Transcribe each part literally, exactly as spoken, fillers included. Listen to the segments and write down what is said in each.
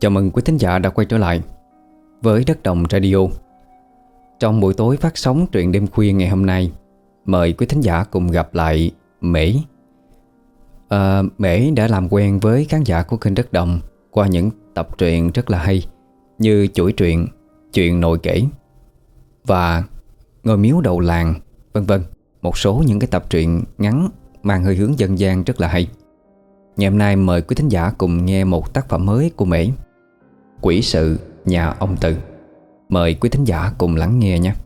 Chào mừng quý thính giả đã quay trở lại với Đất Đồng Radio. Trong buổi tối phát sóng truyện đêm khuya ngày hôm nay, mời quý thính giả cùng gặp lại Mễ. à, Mễ đã làm quen với khán giả của kênh Đất Đồng qua những tập truyện rất là hay, như chuỗi truyện Chuyện Nội Kể và Ngôi Miếu Đầu Làng, vân vân. Một số những cái tập truyện ngắn mang hơi hướng dân gian rất là hay. Ngày hôm nay mời quý thính giả cùng nghe một tác phẩm mới của Mễ, Quỷ Sự Nhà Ông Từ. Mời quý thính giả cùng lắng nghe nhé.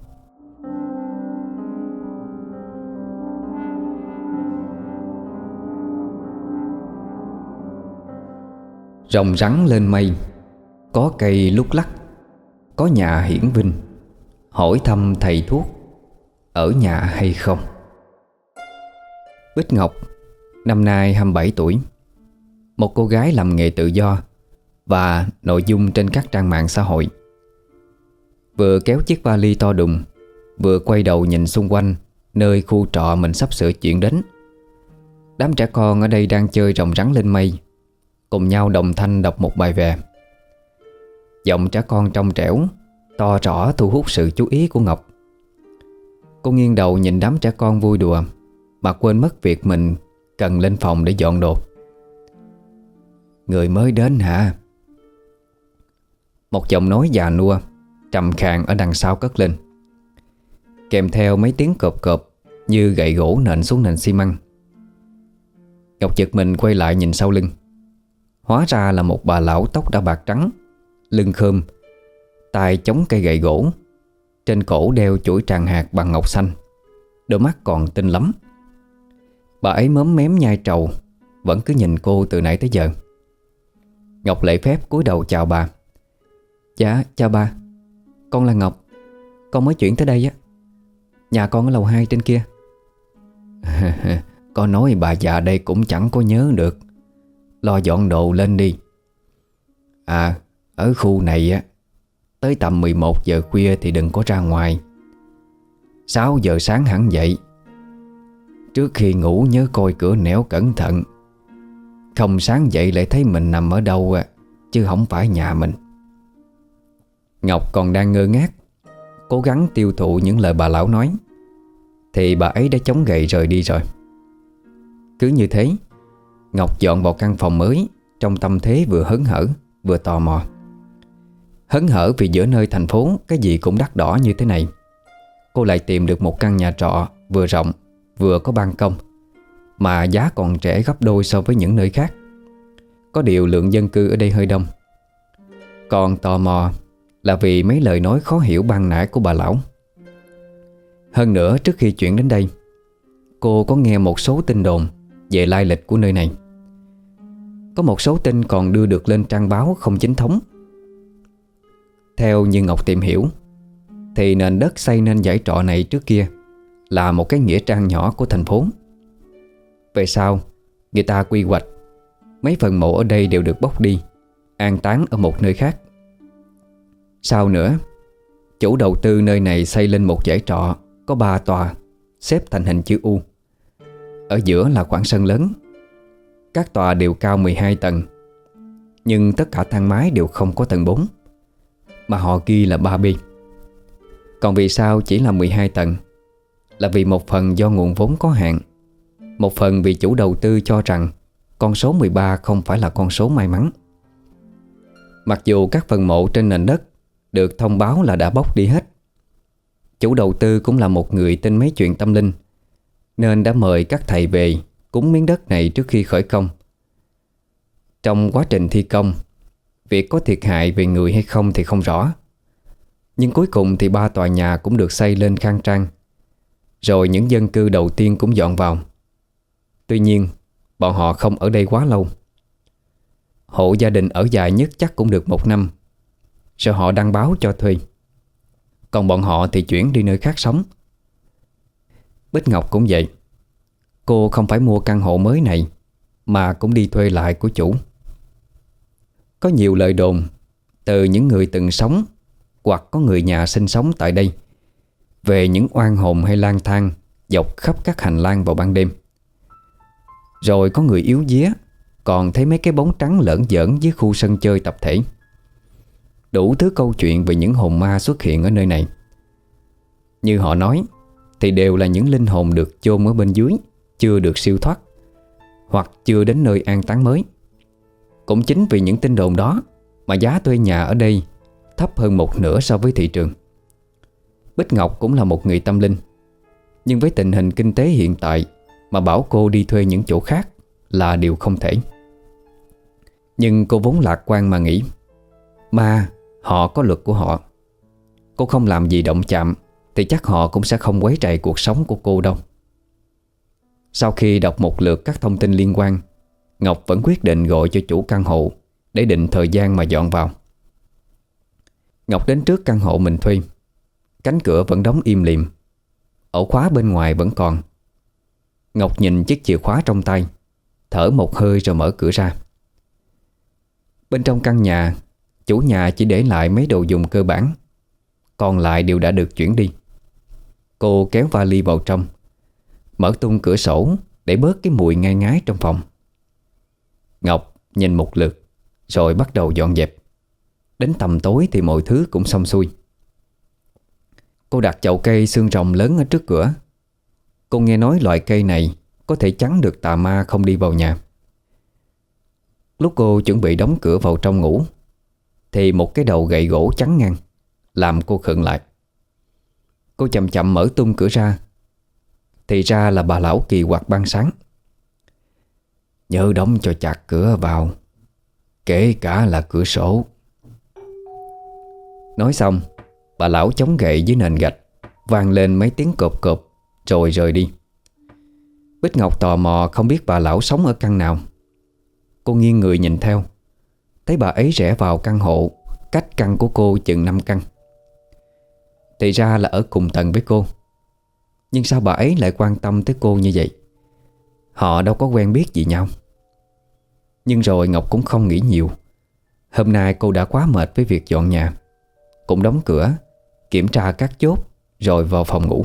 Rồng rắn lên mây, có cây lúc lắc, có nhà hiển vinh, hỏi thăm thầy thuốc ở nhà hay không. Bích Ngọc năm nay hai mươi bảy tuổi, một cô gái làm nghề tự do và nội dung trên các trang mạng xã hội. Vừa kéo chiếc vali to đùng, vừa quay đầu nhìn xung quanh nơi khu trọ mình sắp sửa chuyển đến. Đám trẻ con ở đây đang chơi rồng rắn lên mây, cùng nhau đồng thanh đọc một bài về. Giọng trẻ con trong trẻo, to rõ thu hút sự chú ý của Ngọc. Cô nghiêng đầu nhìn đám trẻ con vui đùa mà quên mất việc mình cần lên phòng để dọn đồ. Người mới đến hả? Một giọng nói già nua trầm khàn ở đằng sau cất lên, kèm theo mấy tiếng cộp cộp như gậy gỗ nện xuống nền xi măng. Ngọc giật mình quay lại nhìn sau lưng. Hóa ra là một bà lão tóc đã bạc trắng, lưng khom, tay chống cây gậy gỗ, trên cổ đeo chuỗi tràng hạt bằng ngọc xanh, đôi mắt còn tinh lắm. Bà ấy móm mém nhai trầu, vẫn cứ nhìn cô từ nãy tới giờ. Ngọc lễ phép cúi đầu chào bà. Dạ, chào bà. Con là Ngọc, con mới chuyển tới đây á. Nhà con ở lầu hai trên kia. Con nói bà già đây cũng chẳng có nhớ được. Lo dọn đồ lên đi. À, ở khu này á, tới tầm mười một giờ khuya thì đừng có ra ngoài. Sáu giờ sáng hẳn dậy. Trước khi ngủ nhớ coi cửa nẻo cẩn thận. Không sáng dậy lại thấy mình nằm ở đâu à, chứ không phải nhà mình. Ngọc còn đang ngơ ngác, cố gắng tiêu thụ những lời bà lão nói, thì bà ấy đã chống gậy rời đi rồi. Cứ như thế, Ngọc dọn vào căn phòng mới trong tâm thế vừa hớn hở vừa tò mò. Hớn hở vì giữa nơi thành phố cái gì cũng đắt đỏ như thế này, cô lại tìm được một căn nhà trọ vừa rộng vừa có ban công, mà giá còn rẻ gấp đôi so với những nơi khác. Có điều lượng dân cư ở đây hơi đông. Còn tò mò là vì mấy lời nói khó hiểu ban nãy của bà lão. Hơn nữa, trước khi chuyển đến đây, cô có nghe một số tin đồn về lai lịch của nơi này. Có một số tin còn đưa được lên trang báo không chính thống. Theo như Ngọc tìm hiểu, thì nền đất xây nên dãy trọ này trước kia là một cái nghĩa trang nhỏ của thành phố. Về sau, người ta quy hoạch, mấy phần mộ ở đây đều được bốc đi, an táng ở một nơi khác. Sau nữa, chủ đầu tư nơi này xây lên một dãy trọ có ba tòa, xếp thành hình chữ U. Ở giữa là khoảng sân lớn. Các tòa đều cao mười hai tầng, nhưng tất cả thang máy đều không có tầng bốn, mà họ ghi là ba B. Còn vì sao chỉ là mười hai tầng? Là vì một phần do nguồn vốn có hạn, một phần vì chủ đầu tư cho rằng con số mười ba không phải là con số may mắn. Mặc dù các phần mộ trên nền đất được thông báo là đã bốc đi hết, chủ đầu tư cũng là một người tin mấy chuyện tâm linh, nên đã mời các thầy về cúng miếng đất này trước khi khởi công. Trong quá trình thi công, việc có thiệt hại về người hay không thì không rõ, nhưng cuối cùng thì ba tòa nhà cũng được xây lên khang trang. Rồi những dân cư đầu tiên cũng dọn vào. Tuy nhiên, bọn họ không ở đây quá lâu. Hộ gia đình ở dài nhất chắc cũng được một năm, rồi họ đăng báo cho thuê. Còn bọn họ thì chuyển đi nơi khác sống. Bích Ngọc cũng vậy. Cô không phải mua căn hộ mới này, mà cũng đi thuê lại của chủ. Có nhiều lời đồn từ những người từng sống hoặc có người nhà sinh sống tại đây về những oan hồn hay lang thang dọc khắp các hành lang vào ban đêm. Rồi có người yếu vía còn thấy mấy cái bóng trắng lởn vởn dưới khu sân chơi tập thể. Đủ thứ câu chuyện về những hồn ma xuất hiện ở nơi này. Như họ nói thì đều là những linh hồn được chôn ở bên dưới, chưa được siêu thoát, hoặc chưa đến nơi an táng mới. Cũng chính vì những tin đồn đó mà giá thuê nhà ở đây thấp hơn một nửa so với thị trường. Bích Ngọc cũng là một người tâm linh, nhưng với tình hình kinh tế hiện tại mà bảo cô đi thuê những chỗ khác là điều không thể. Nhưng cô vốn lạc quan mà nghĩ, ma họ có luật của họ. Cô không làm gì động chạm thì chắc họ cũng sẽ không quấy rầy cuộc sống của cô đâu. Sau khi đọc một lượt các thông tin liên quan, Ngọc vẫn quyết định gọi cho chủ căn hộ để định thời gian mà dọn vào. Ngọc đến trước căn hộ mình thuê. Cánh cửa vẫn đóng im lìm, ổ khóa bên ngoài vẫn còn. Ngọc nhìn chiếc chìa khóa trong tay, thở một hơi rồi mở cửa ra. Bên trong căn nhà, chủ nhà chỉ để lại mấy đồ dùng cơ bản, còn lại đều đã được chuyển đi. Cô kéo vali vào trong, mở tung cửa sổ để bớt cái mùi ngai ngái trong phòng. Ngọc nhìn một lượt rồi bắt đầu dọn dẹp. Đến tầm tối thì mọi thứ cũng xong xuôi. Cô đặt chậu cây xương rồng lớn ở trước cửa. Cô nghe nói loại cây này có thể chắn được tà ma không đi vào nhà. Lúc cô chuẩn bị đóng cửa vào trong ngủ thì một cái đầu gậy gỗ chắn ngang, làm cô khựng lại. Cô chậm chậm mở tung cửa ra, thì ra là bà lão kỳ quặc ban sáng. Nhớ đóng cho chặt cửa vào, kể cả là cửa sổ. Nói xong, bà lão chống gậy dưới nền gạch, vang lên mấy tiếng cộp cộp rồi rời đi. Bích Ngọc tò mò không biết bà lão sống ở căn nào. Cô nghiêng người nhìn theo, thấy bà ấy rẽ vào căn hộ cách căn của cô chừng năm căn. Thì ra là ở cùng tầng với cô. Nhưng sao bà ấy lại quan tâm tới cô như vậy? Họ đâu có quen biết gì nhau. Nhưng rồi Ngọc cũng không nghĩ nhiều. Hôm nay cô đã quá mệt với việc dọn nhà, cũng đóng cửa, kiểm tra các chốt rồi vào phòng ngủ.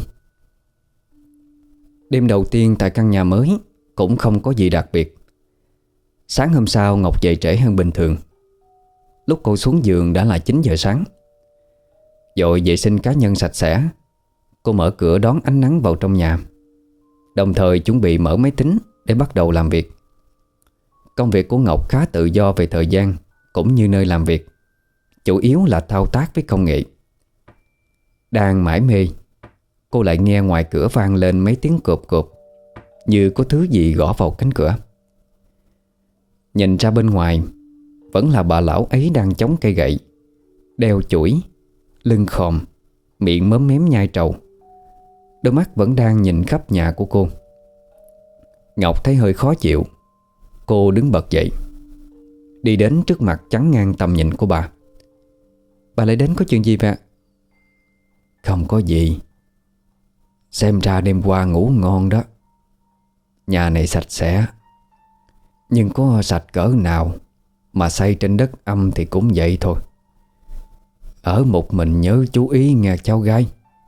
Đêm đầu tiên tại căn nhà mới cũng không có gì đặc biệt. Sáng hôm sau Ngọc dậy trễ hơn bình thường. Lúc cô xuống giường đã là chín giờ sáng. Dội vệ sinh cá nhân sạch sẽ, cô mở cửa đón ánh nắng vào trong nhà, đồng thời chuẩn bị mở máy tính để bắt đầu làm việc. Công việc của Ngọc khá tự do về thời gian cũng như nơi làm việc, chủ yếu là thao tác với công nghệ. Đang mải mê, cô lại nghe ngoài cửa vang lên mấy tiếng cộp cộp, như có thứ gì gõ vào cánh cửa. Nhìn ra bên ngoài, vẫn là bà lão ấy đang chống cây gậy, đeo chuỗi, lưng khòm, miệng móm mém nhai trầu. Đôi mắt vẫn đang nhìn khắp nhà của cô. Ngọc thấy hơi khó chịu. Cô đứng bật dậy, đi đến trước mặt chắn ngang tầm nhìn của bà. Bà lại đến có chuyện gì vậy ạ? Không có gì. Xem ra đêm qua ngủ ngon đó. Nhà này sạch sẽ, nhưng có sạch cỡ nào mà xây trên đất âm thì cũng vậy thôi. Ở một mình nhớ chú ý nghe cháu gái.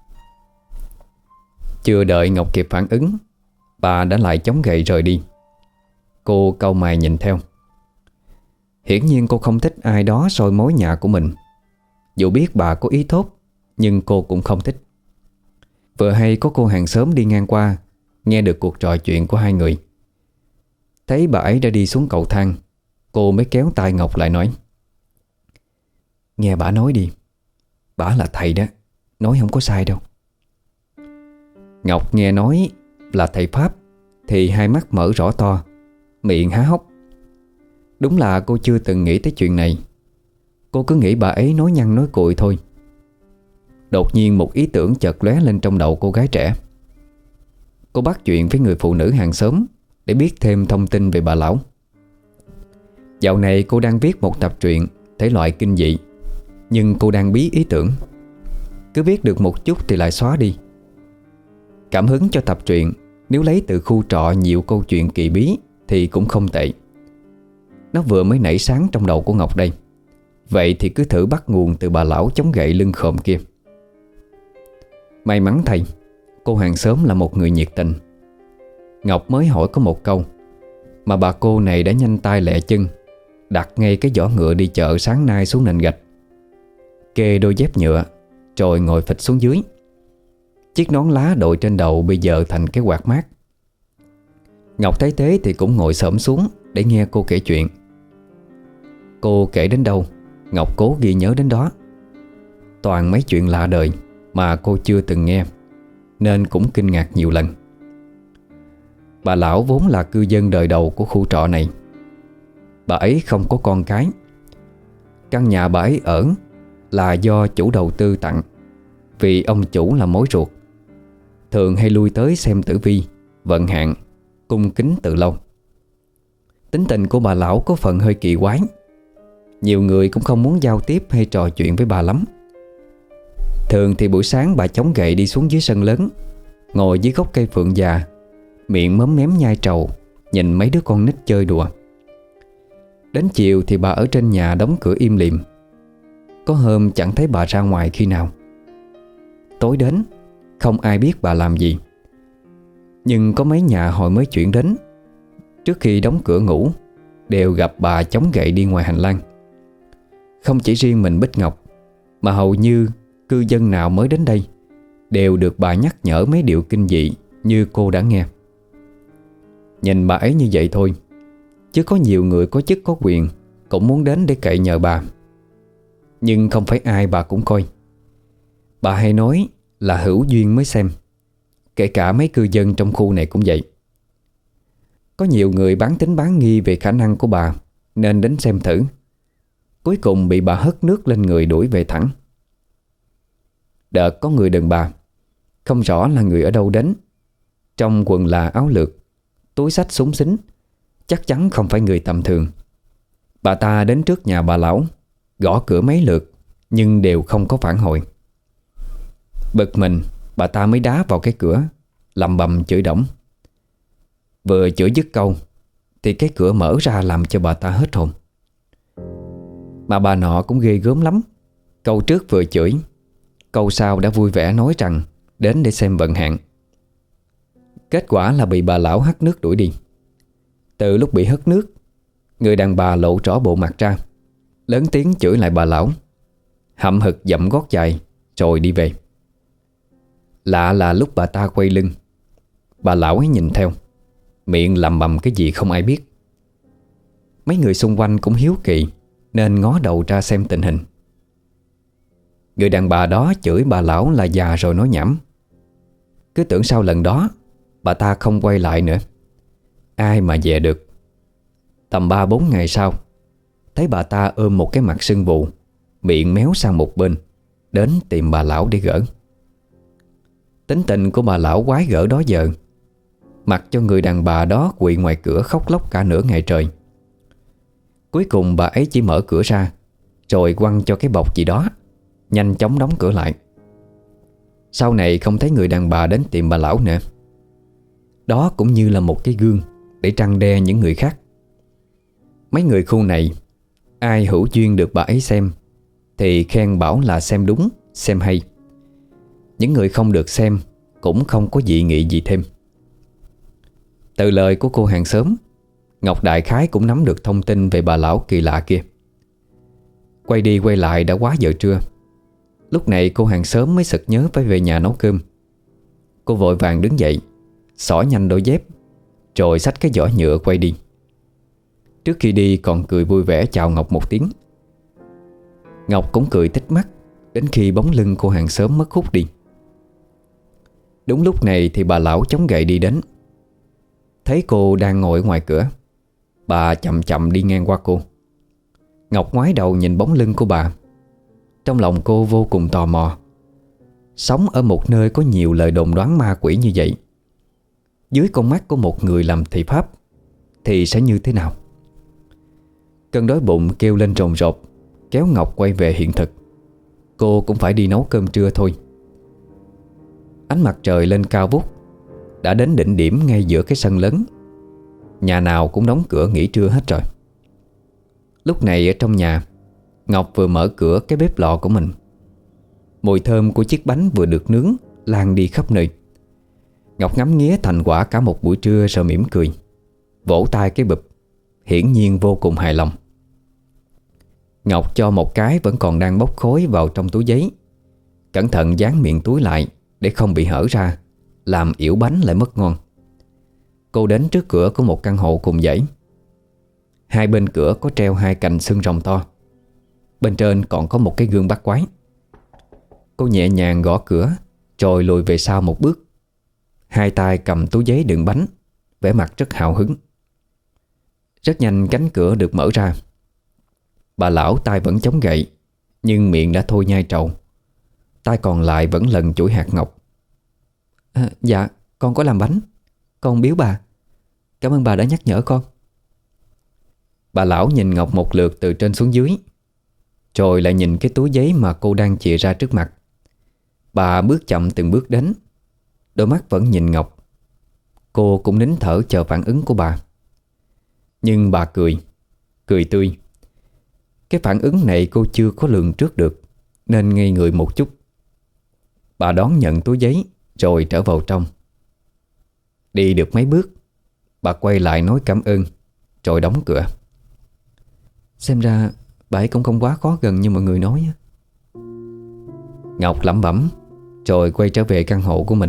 Chưa đợi Ngọc kịp phản ứng, bà đã lại chống gậy rời đi. Cô cau mày nhìn theo. Hiển nhiên cô không thích ai đó soi mối nhà của mình. Dù biết bà có ý tốt, nhưng cô cũng không thích. Vừa hay có cô hàng xóm đi ngang qua, nghe được cuộc trò chuyện của hai người. Thấy bà ấy đã đi xuống cầu thang, cô mới kéo tay Ngọc lại nói: Nghe bà nói đi, bà là thầy đó, nói không có sai đâu. Ngọc nghe nói là thầy Pháp thì hai mắt mở rõ to, miệng há hốc. Đúng là cô chưa từng nghĩ tới chuyện này. Cô cứ nghĩ bà ấy nói nhăng nói cuội thôi. Đột nhiên một ý tưởng chợt lóe lên trong đầu cô gái trẻ. Cô bắt chuyện với người phụ nữ hàng xóm để biết thêm thông tin về bà lão. Dạo này cô đang viết một tập truyện thể loại kinh dị, nhưng cô đang bí ý tưởng. Cứ viết được một chút thì lại xóa đi. Cảm hứng cho tập truyện nếu lấy từ khu trọ nhiều câu chuyện kỳ bí thì cũng không tệ. Nó vừa mới nảy sáng trong đầu của Ngọc đây. Vậy thì cứ thử bắt nguồn từ bà lão chống gậy lưng khòm kia. May mắn thay, cô hàng xóm là một người nhiệt tình. Ngọc mới hỏi có một câu mà bà cô này đã nhanh tay lẹ chân đặt ngay cái giỏ ngựa đi chợ sáng nay xuống nền gạch. kê đôi dép nhựa, rồi ngồi phịch xuống dưới. Chiếc nón lá đội trên đầu bây giờ thành cái quạt mát. Ngọc thấy thế thì cũng ngồi xổm xuống để nghe cô kể chuyện. Cô kể đến đâu, Ngọc cố ghi nhớ đến đó. Toàn mấy chuyện lạ đời mà cô chưa từng nghe, nên cũng kinh ngạc nhiều lần. Bà lão vốn là cư dân đời đầu của khu trọ này. Bà ấy không có con cái. Căn nhà bà ấy ở là do chủ đầu tư tặng, vì ông chủ là mối ruột, thường hay lui tới xem tử vi, vận hạn, cung kính từ lâu. Tính tình của bà lão có phần hơi kỳ quái. Nhiều người cũng không muốn giao tiếp hay trò chuyện với bà lắm. Thường thì buổi sáng bà chống gậy đi xuống dưới sân lớn, ngồi dưới gốc cây phượng già, miệng móm mém nhai trầu, nhìn mấy đứa con nít chơi đùa. Đến chiều thì bà ở trên nhà đóng cửa im lìm. Có hôm chẳng thấy bà ra ngoài khi nào. Tối đến không ai biết bà làm gì. Nhưng có mấy nhà hồi mới chuyển đến, trước khi đóng cửa ngủ, đều gặp bà chống gậy đi ngoài hành lang. Không chỉ riêng mình Bích Ngọc, mà hầu như cư dân nào mới đến đây đều được bà nhắc nhở mấy điều kinh dị như cô đã nghe. Nhìn bà ấy như vậy thôi, chứ có nhiều người có chức có quyền cũng muốn đến để cậy nhờ bà. Nhưng không phải ai bà cũng coi. Bà hay nói là hữu duyên mới xem. Kể cả mấy cư dân trong khu này cũng vậy. Có nhiều người bán tín bán nghi về khả năng của bà, nên đến xem thử. Cuối cùng bị bà hất nước lên người đuổi về thẳng. Đợt có người đàn bà, không rõ là người ở đâu đến, trong quần là áo lược, túi xách súng xính, chắc chắn không phải người tầm thường. Bà ta đến trước nhà bà lão, gõ cửa mấy lượt nhưng đều không có phản hồi. Bực mình, bà ta mới đá vào cái cửa, lầm bầm chửi đổng. Vừa chửi dứt câu thì cái cửa mở ra làm cho bà ta hết hồn. Mà bà nọ cũng ghê gớm lắm. Câu trước vừa chửi, câu sau đã vui vẻ nói rằng đến để xem vận hạn. Kết quả là bị bà lão hất nước đuổi đi. Từ lúc bị hất nước, người đàn bà lộ rõ bộ mặt ra, lớn tiếng chửi lại bà lão, hậm hực dậm gót dài rồi đi về. Lạ là lúc bà ta quay lưng, bà lão ấy nhìn theo, miệng lầm bầm cái gì không ai biết. Mấy người xung quanh cũng hiếu kỳ nên ngó đầu ra xem tình hình. Người đàn bà đó chửi bà lão là già rồi nói nhảm. Cứ tưởng sau lần đó bà ta không quay lại nữa. Ai mà dè được. Tầm ba bốn ngày sau, thấy bà ta ôm một cái mặt sưng vù, miệng méo sang một bên, đến tìm bà lão để gỡ. Tính tình của bà lão quái gở đó giờ, mặc cho người đàn bà đó quỳ ngoài cửa khóc lóc cả nửa ngày trời. Cuối cùng bà ấy chỉ mở cửa ra, rồi quăng cho cái bọc gì đó, nhanh chóng đóng cửa lại. Sau này không thấy người đàn bà đến tìm bà lão nữa. Đó cũng như là một cái gương để răn đe những người khác. Mấy người khu này, ai hữu duyên được bà ấy xem thì khen bảo là xem đúng, xem hay. Những người không được xem cũng không có dị nghị gì thêm. Từ lời của cô hàng xóm, Ngọc đại khái cũng nắm được thông tin về bà lão kỳ lạ kia. Quay đi quay lại đã quá giờ trưa. Lúc này cô hàng xóm mới sực nhớ phải về nhà nấu cơm. Cô vội vàng đứng dậy, xỏ nhanh đôi dép, rồi xách cái giỏ nhựa quay đi. Trước khi đi còn cười vui vẻ chào Ngọc một tiếng. Ngọc cũng cười tít mắt đến khi bóng lưng cô hàng xóm mất hút đi. Đúng lúc này thì bà lão chống gậy đi đến. Thấy cô đang ngồi ngoài cửa, bà chậm chậm đi ngang qua cô. Ngọc ngoái đầu nhìn bóng lưng của bà. Trong lòng cô vô cùng tò mò. Sống ở một nơi có nhiều lời đồn đoán ma quỷ như vậy, dưới con mắt của một người làm thầy pháp thì sẽ như thế nào? Cơn đói bụng kêu lên rồn rột, kéo Ngọc quay về hiện thực. Cô cũng phải đi nấu cơm trưa thôi. Ánh mặt trời lên cao vút, đã đến đỉnh điểm ngay giữa cái sân lớn. Nhà nào cũng đóng cửa nghỉ trưa hết rồi. Lúc này ở trong nhà, Ngọc vừa mở cửa cái bếp lò của mình. Mùi thơm của chiếc bánh vừa được nướng lan đi khắp nơi. Ngọc ngắm nghía thành quả cả một buổi trưa rồi mỉm cười, vỗ tay cái bụp, hiển nhiên vô cùng hài lòng. Ngọc cho một cái vẫn còn đang bốc khói vào trong túi giấy, cẩn thận dán miệng túi lại để không bị hở ra, làm yểu bánh lại mất ngon. Cô đến trước cửa của một căn hộ cùng dãy. Hai bên cửa có treo hai cành xương rồng to. Bên trên còn có một cái gương bắt quái. Cô nhẹ nhàng gõ cửa, rồi lùi về sau một bước, hai tay cầm túi giấy đựng bánh, vẻ mặt rất hào hứng. Rất nhanh cánh cửa được mở ra. Bà lão tay vẫn chống gậy, nhưng miệng đã thôi nhai trầu. Tay còn lại vẫn lần chuỗi hạt ngọc. à, Dạ con có làm bánh, con biếu bà. Cảm ơn bà đã nhắc nhở con. Bà lão nhìn Ngọc một lượt từ trên xuống dưới, rồi lại nhìn cái túi giấy mà cô đang chìa ra trước mặt. Bà bước chậm từng bước đến, đôi mắt vẫn nhìn Ngọc. Cô cũng nín thở chờ phản ứng của bà. Nhưng bà cười, cười tươi. Cái phản ứng này cô chưa có lường trước được, nên ngây người một chút. Bà đón nhận túi giấy rồi trở vào trong. Đi được mấy bước, bà quay lại nói cảm ơn, rồi đóng cửa. Xem ra bà ấy cũng không quá khó gần như mọi người nói. Ngọc lẩm bẩm, rồi quay trở về căn hộ của mình.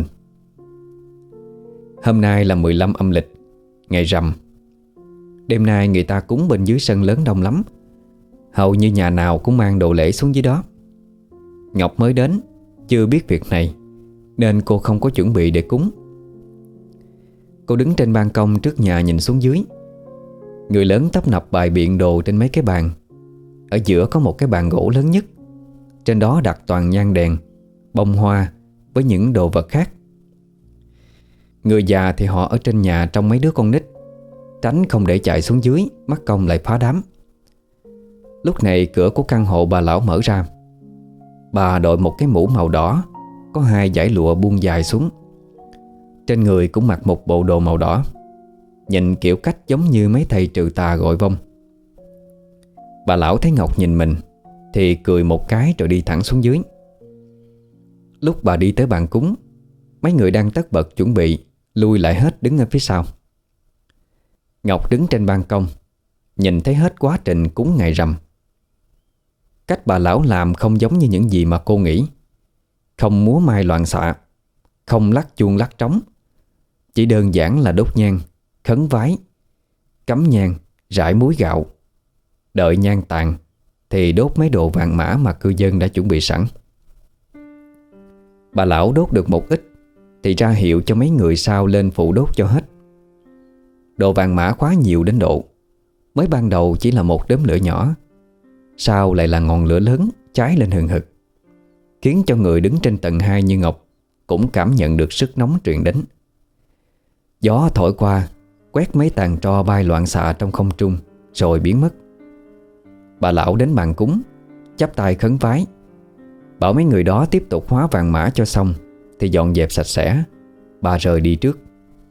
Hôm nay là mười lăm âm lịch, ngày rằm. Đêm nay người ta cúng bên dưới sân lớn đông lắm. Hầu như nhà nào cũng mang đồ lễ xuống dưới đó. Ngọc mới đến, chưa biết việc này, nên cô không có chuẩn bị để cúng. Cô đứng trên ban công trước nhà nhìn xuống dưới. Người lớn tấp nập bày biện đồ trên mấy cái bàn. Ở giữa có một cái bàn gỗ lớn nhất. Trên đó đặt toàn nhang đèn, bông hoa với những đồ vật khác. Người già thì họ ở trên nhà trong mấy đứa con nít, tránh không để chạy xuống dưới, mắc công lại phá đám. Lúc này cửa của căn hộ bà lão mở ra. Bà đội một cái mũ màu đỏ, có hai dải lụa buông dài xuống. Trên người cũng mặc một bộ đồ màu đỏ, nhìn kiểu cách giống như mấy thầy trừ tà gọi vong. Bà lão thấy Ngọc nhìn mình thì cười một cái rồi đi thẳng xuống dưới. Lúc bà đi tới bàn cúng, mấy người đang tất bật chuẩn bị lui lại hết đứng ở phía sau. Ngọc đứng trên ban công, nhìn thấy hết quá trình cúng ngày rằm. Cách bà lão làm không giống như những gì mà cô nghĩ. Không múa mai loạn xạ, không lắc chuông lắc trống. Chỉ đơn giản là đốt nhang, khấn vái, cắm nhang, rải muối gạo. Đợi nhang tàn thì đốt mấy đồ vàng mã mà cư dân đã chuẩn bị sẵn. Bà lão đốt được một ít thì ra hiệu cho mấy người sau lên phụ đốt cho hết. Đồ vàng mã quá nhiều đến độ mới ban đầu chỉ là một đốm lửa nhỏ, sau lại là ngọn lửa lớn cháy lên hừng hực, khiến cho người đứng trên tầng hai như Ngọc cũng cảm nhận được sức nóng truyền đến. Gió thổi qua, quét mấy tàn tro bay loạn xạ trong không trung, rồi biến mất. Bà lão đến bàn cúng, chắp tay khấn vái, bảo mấy người đó tiếp tục hóa vàng mã cho xong thì dọn dẹp sạch sẽ. Bà rời đi trước.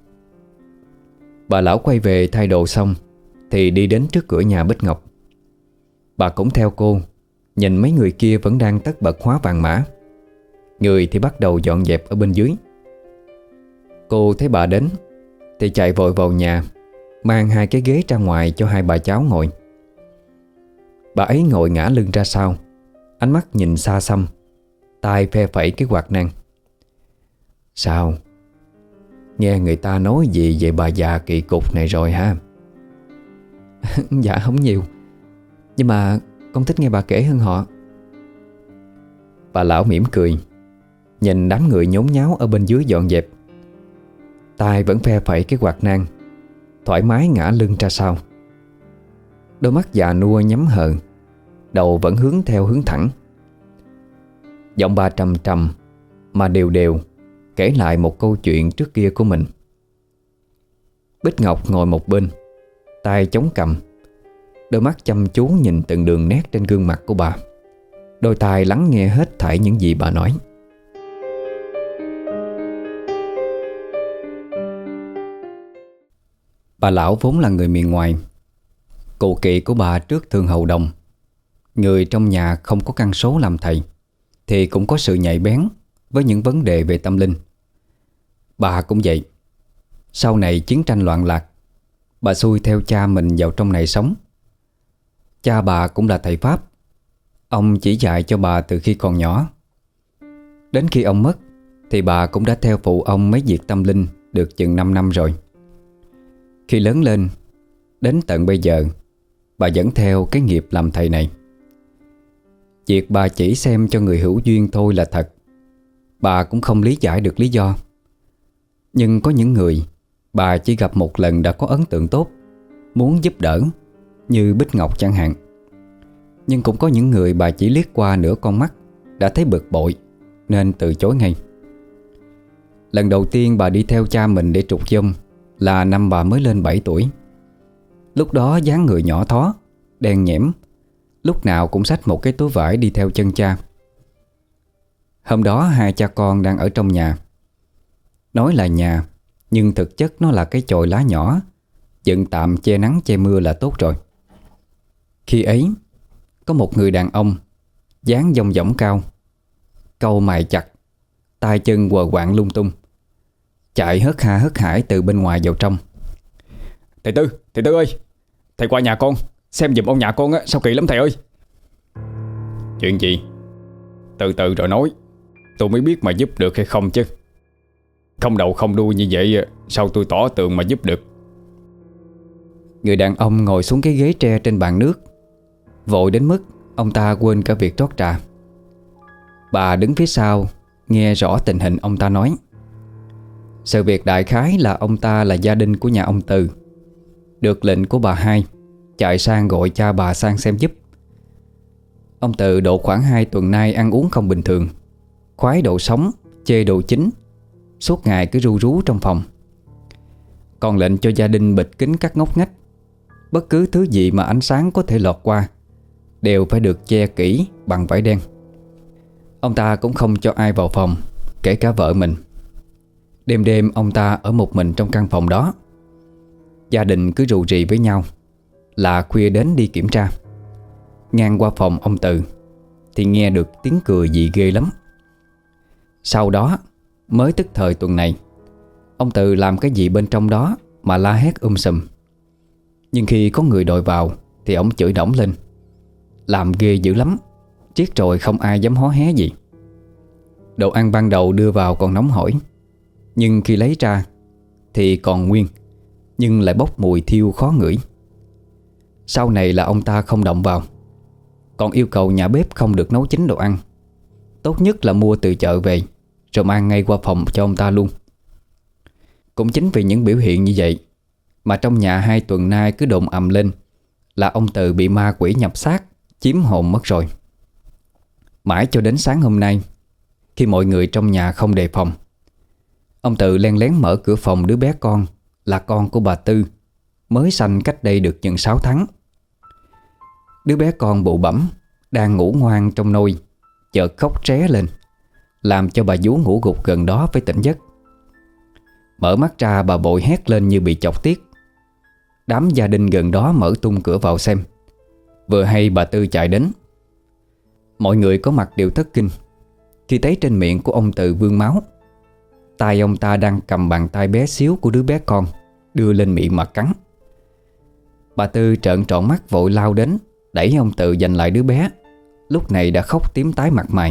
Bà lão quay về thay đồ xong thì đi đến trước cửa nhà Bích Ngọc. Bà cũng theo cô, nhìn mấy người kia vẫn đang tất bật hóa vàng mã. Người thì bắt đầu dọn dẹp ở bên dưới. Cô thấy bà đến thì chạy vội vào nhà, mang hai cái ghế ra ngoài cho hai bà cháu ngồi. Bà ấy ngồi ngả lưng ra sau, ánh mắt nhìn xa xăm, tay phe phẩy cái quạt nang. Sao? Nghe người ta nói gì về bà già kỳ cục này rồi ha? Dạ không nhiều, nhưng mà con thích nghe bà kể hơn họ. Bà lão mỉm cười, nhìn đám người nhốn nháo ở bên dưới dọn dẹp. Tay vẫn phe phẩy cái quạt nang, thoải mái ngả lưng ra sau. Đôi mắt già nua nhắm hờ, đầu vẫn hướng theo hướng thẳng. Giọng bà trầm trầm mà đều đều kể lại một câu chuyện trước kia của mình. Bích Ngọc ngồi một bên, tay chống cằm, đôi mắt chăm chú nhìn từng đường nét trên gương mặt của bà, đôi tai lắng nghe hết thảy những gì bà nói. Bà lão vốn là người miền ngoài. Cụ kỵ của bà trước thương hầu đồng. Người trong nhà không có căn số làm thầy thì cũng có sự nhạy bén với những vấn đề về tâm linh. Bà cũng vậy. Sau này chiến tranh loạn lạc, bà xui theo cha mình vào trong này sống. Cha bà cũng là thầy Pháp, Ông chỉ dạy cho bà từ khi còn nhỏ. Đến khi ông mất thì bà cũng đã theo phụ ông mấy việc tâm linh được chừng 5 năm rồi. Khi lớn lên, đến tận bây giờ, bà vẫn theo cái nghiệp làm thầy này. Việc bà chỉ xem cho người hữu duyên thôi là thật. Bà cũng không lý giải được lý do. Nhưng có những người bà chỉ gặp một lần đã có ấn tượng tốt, muốn giúp đỡ, như Bích Ngọc chẳng hạn. Nhưng cũng có những người bà chỉ liếc qua nửa con mắt đã thấy bực bội nên từ chối ngay. Lần đầu tiên bà đi theo cha mình để trục vong là năm bà mới lên bảy tuổi. Lúc đó dáng người nhỏ thó, đen nhẽm, lúc nào cũng xách một cái túi vải đi theo chân cha. Hôm đó hai cha con đang ở trong nhà. Nói là nhà, nhưng thực chất nó là cái chòi lá nhỏ, dựng tạm che nắng che mưa là tốt rồi. Khi ấy, có một người đàn ông, dáng dong dỏng cao, cau mày chặt, tay chân quờ quạng lung tung, chạy hớt ha hớt hải từ bên ngoài vào trong. Thầy Tư, thầy Tư ơi, thầy qua nhà con xem giùm ông nhà con á, sao kỳ lắm thầy ơi. Chuyện gì? Từ từ rồi nói, tôi mới biết mà giúp được hay không chứ. Không đầu không đuôi như vậy sao tôi tỏ tường mà giúp được. Người đàn ông ngồi xuống cái ghế tre trên bàn nước, vội đến mức ông ta quên cả việc rót trà. Bà đứng phía sau nghe rõ tình hình ông ta nói. Sự việc đại khái là ông ta là gia đình của nhà ông Từ, được lệnh của bà hai chạy sang gọi cha bà sang xem giúp. Ông Từ độ khoảng hai tuần nay ăn uống không bình thường, khoái đồ sống, chê đồ chín, suốt ngày cứ ru rú trong phòng. Còn lệnh cho gia đình bịt kín các ngóc ngách. Bất cứ thứ gì mà ánh sáng có thể lọt qua đều phải được che kỹ bằng vải đen. Ông ta cũng không cho ai vào phòng, kể cả vợ mình. Đêm đêm ông ta ở một mình trong căn phòng đó. Gia đình cứ rù rì với nhau là khuya đến đi kiểm tra. Ngang qua phòng ông Từ thì nghe được tiếng cười gì ghê lắm. Sau đó mới tức thời tuần này, ông Từ làm cái gì bên trong đó mà la hét um sùm. Nhưng khi có người đòi vào thì ông chửi đổng lên, làm ghê dữ lắm, chiết rồi không ai dám hó hé gì. Đồ ăn ban đầu đưa vào còn nóng hổi, nhưng khi lấy ra thì còn nguyên, nhưng lại bốc mùi thiêu khó ngửi. Sau này là ông ta không động vào, còn yêu cầu nhà bếp không được nấu chín đồ ăn. Tốt nhất là mua từ chợ về rồi mang ngay qua phòng cho ông ta luôn. Cũng chính vì những biểu hiện như vậy mà trong nhà hai tuần nay cứ đồn ầm lên là ông Từ bị ma quỷ nhập xác, chiếm hồn mất rồi. Mãi cho đến sáng hôm nay, khi mọi người trong nhà không đề phòng, ông Từ len lén mở cửa phòng đứa bé con là con của bà Tư, mới sanh cách đây được chừng sáu tháng. Đứa bé con bụ bẫm đang ngủ ngoan trong nôi chợt khóc ré lên, làm cho bà vú ngủ gục gần đó phải tỉnh giấc. Mở mắt ra bà bội hét lên như bị chọc tiết. Đám gia đình gần đó mở tung cửa vào xem. Vừa hay bà Tư chạy đến. Mọi người có mặt đều thất kinh khi thấy trên miệng của ông Từ vương máu. Tay ông ta đang cầm bàn tay bé xíu của đứa bé con đưa lên miệng mà cắn. Bà Tư trợn tròn mắt vội lao đến, đẩy ông Từ giành lại đứa bé, lúc này đã khóc tím tái mặt mày.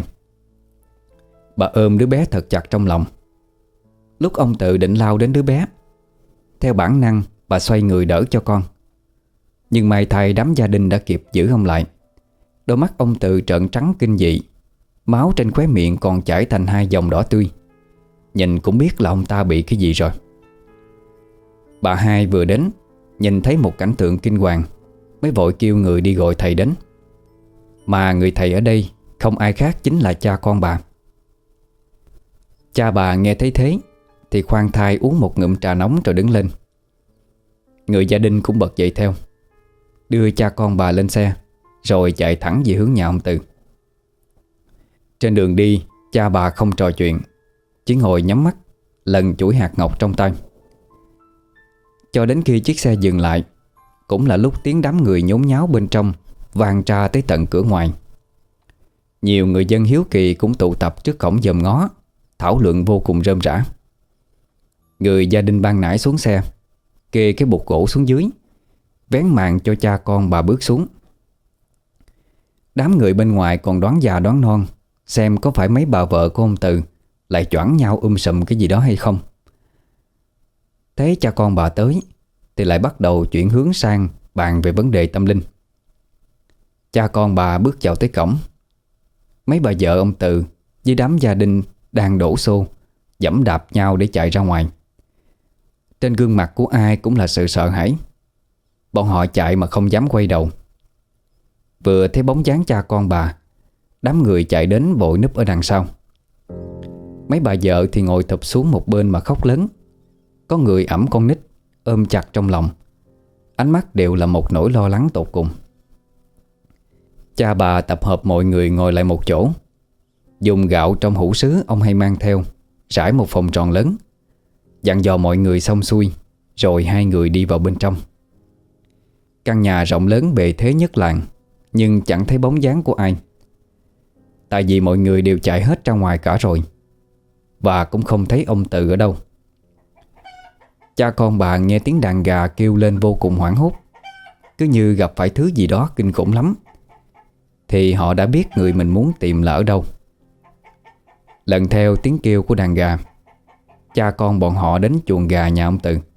Bà ôm đứa bé thật chặt trong lòng. Lúc ông Từ định lao đến đứa bé, theo bản năng bà xoay người đỡ cho con. Nhưng may thay đám gia đình đã kịp giữ ông lại. Đôi mắt ông Từ trợn trắng kinh dị, máu trên khóe miệng còn chảy thành hai dòng đỏ tươi. Nhìn cũng biết là ông ta bị cái gì rồi. Bà hai vừa đến, nhìn thấy một cảnh tượng kinh hoàng, mới vội kêu người đi gọi thầy đến. Mà người thầy ở đây không ai khác chính là cha con bà. Cha bà nghe thấy thế thì khoan thai uống một ngụm trà nóng rồi đứng lên. Người gia đình cũng bật dậy theo, đưa cha con bà lên xe, rồi chạy thẳng về hướng nhà ông Từ. Trên đường đi, cha bà không trò chuyện, chỉ ngồi nhắm mắt lần chuỗi hạt ngọc trong tay. Cho đến khi chiếc xe dừng lại, cũng là lúc tiếng đám người nhốn nháo bên trong vang ra tới tận cửa ngoài. Nhiều người dân hiếu kỳ cũng tụ tập trước cổng dòm ngó, thảo luận vô cùng rơm rã. Người gia đình ban nãy xuống xe, kê cái bục gỗ xuống dưới, vén màn cho cha con bà bước xuống. Đám người bên ngoài còn đoán già đoán non, xem có phải mấy bà vợ của ông Từ lại choảng nhau um sùm cái gì đó hay không. Thế cha con bà tới thì lại bắt đầu chuyển hướng sang bàn về vấn đề tâm linh. Cha con bà bước vào tới cổng. Mấy bà vợ ông Từ với đám gia đình đang đổ xô giẫm đạp nhau để chạy ra ngoài. Trên gương mặt của ai cũng là sự sợ hãi. Bọn họ chạy mà không dám quay đầu. Vừa thấy bóng dáng cha con bà, đám người chạy đến vội núp ở đằng sau. Mấy bà vợ thì ngồi thụp xuống một bên mà khóc lớn. Có người ẵm con nít ôm chặt trong lòng, ánh mắt đều là một nỗi lo lắng tột cùng. Cha bà tập hợp mọi người ngồi lại một chỗ, dùng gạo trong hũ sứ ông hay mang theo rải một vòng tròn lớn, dặn dò mọi người xong xuôi, rồi hai người đi vào bên trong. Căn nhà rộng lớn bề thế nhất làng, nhưng chẳng thấy bóng dáng của ai. Tại vì mọi người đều chạy hết ra ngoài cả rồi, và cũng không thấy ông Từ ở đâu. Cha con bà nghe tiếng đàn gà kêu lên vô cùng hoảng hốt, cứ như gặp phải thứ gì đó kinh khủng lắm. Thì họ đã biết người mình muốn tìm là ở đâu. Lần theo tiếng kêu của đàn gà, cha con bọn họ đến chuồng gà nhà ông Từ.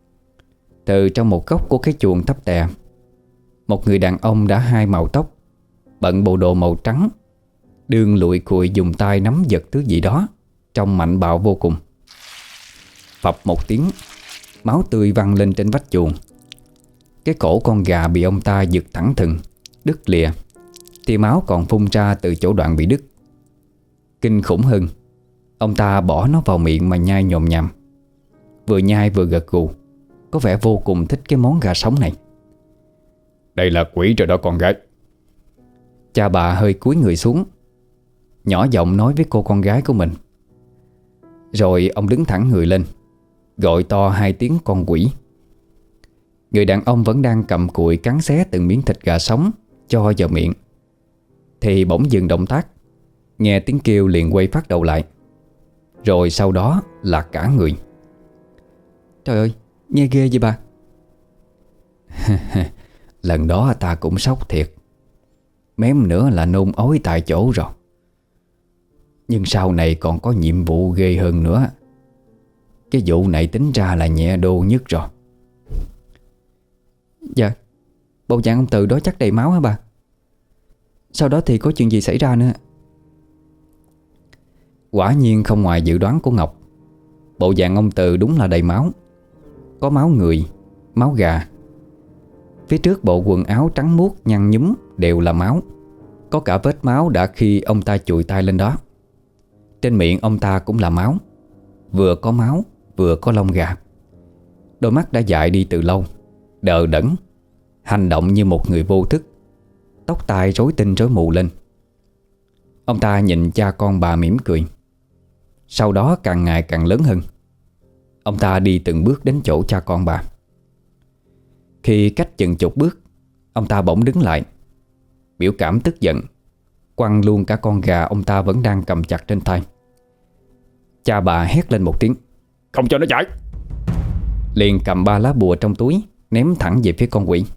Từ trong một góc của cái chuồng thấp tè, một người đàn ông đã hai màu tóc, bận bộ đồ màu trắng, đương lụi cụi dùng tay nắm giật thứ gì đó, trông mạnh bạo vô cùng. Phập một tiếng, máu tươi văng lên trên vách chuồng. Cái cổ con gà bị ông ta giật thẳng thừng, đứt lìa, tia máu còn phun ra từ chỗ đoạn bị đứt. Kinh khủng hơn, ông ta bỏ nó vào miệng mà nhai nhồm nhằm, vừa nhai vừa gật gù, có vẻ vô cùng thích cái món gà sống này. Đây là quỷ rồi đó con gái. Cha bà hơi cúi người xuống, nhỏ giọng nói với cô con gái của mình. Rồi ông đứng thẳng người lên, gọi to hai tiếng con quỷ. Người đàn ông vẫn đang cầm cùi cắn xé từng miếng thịt gà sống cho vào miệng, thì bỗng dừng động tác, nghe tiếng kêu liền quay phát đầu lại. Rồi sau đó là cả người. Trời ơi, nghe ghê vậy bà. Lần đó ta cũng sốc thiệt, mém nữa là nôn ói tại chỗ rồi. Nhưng sau này còn có nhiệm vụ ghê hơn nữa. Cái vụ này tính ra là nhẹ đô nhất rồi. Dạ, bộ dạng ông Từ đó chắc đầy máu hả bà? Sau đó thì có chuyện gì xảy ra nữa? Quả nhiên không ngoài dự đoán của Ngọc. Bộ dạng ông Từ đúng là đầy máu. Có máu người, máu gà. Phía trước bộ quần áo trắng muốt nhăn nhúm đều là máu. Có cả vết máu đã khi ông ta chùi tay lên đó. Trên miệng ông ta cũng là máu, vừa có máu vừa có lông gà. Đôi mắt đã dại đi từ lâu, đờ đẫn, hành động như một người vô thức, tóc tai rối tinh rối mù lên. Ông ta nhìn cha con bà mỉm cười. Sau đó càng ngày càng lớn hơn. Ông ta đi từng bước đến chỗ cha con bà. Khi cách chừng chục bước, ông ta bỗng đứng lại, biểu cảm tức giận, quăng luôn cả con gà ông ta vẫn đang cầm chặt trên tay. Cha bà hét lên một tiếng: Không cho nó chạy! Liền cầm ba lá bùa trong túi ném thẳng về phía con quỷ.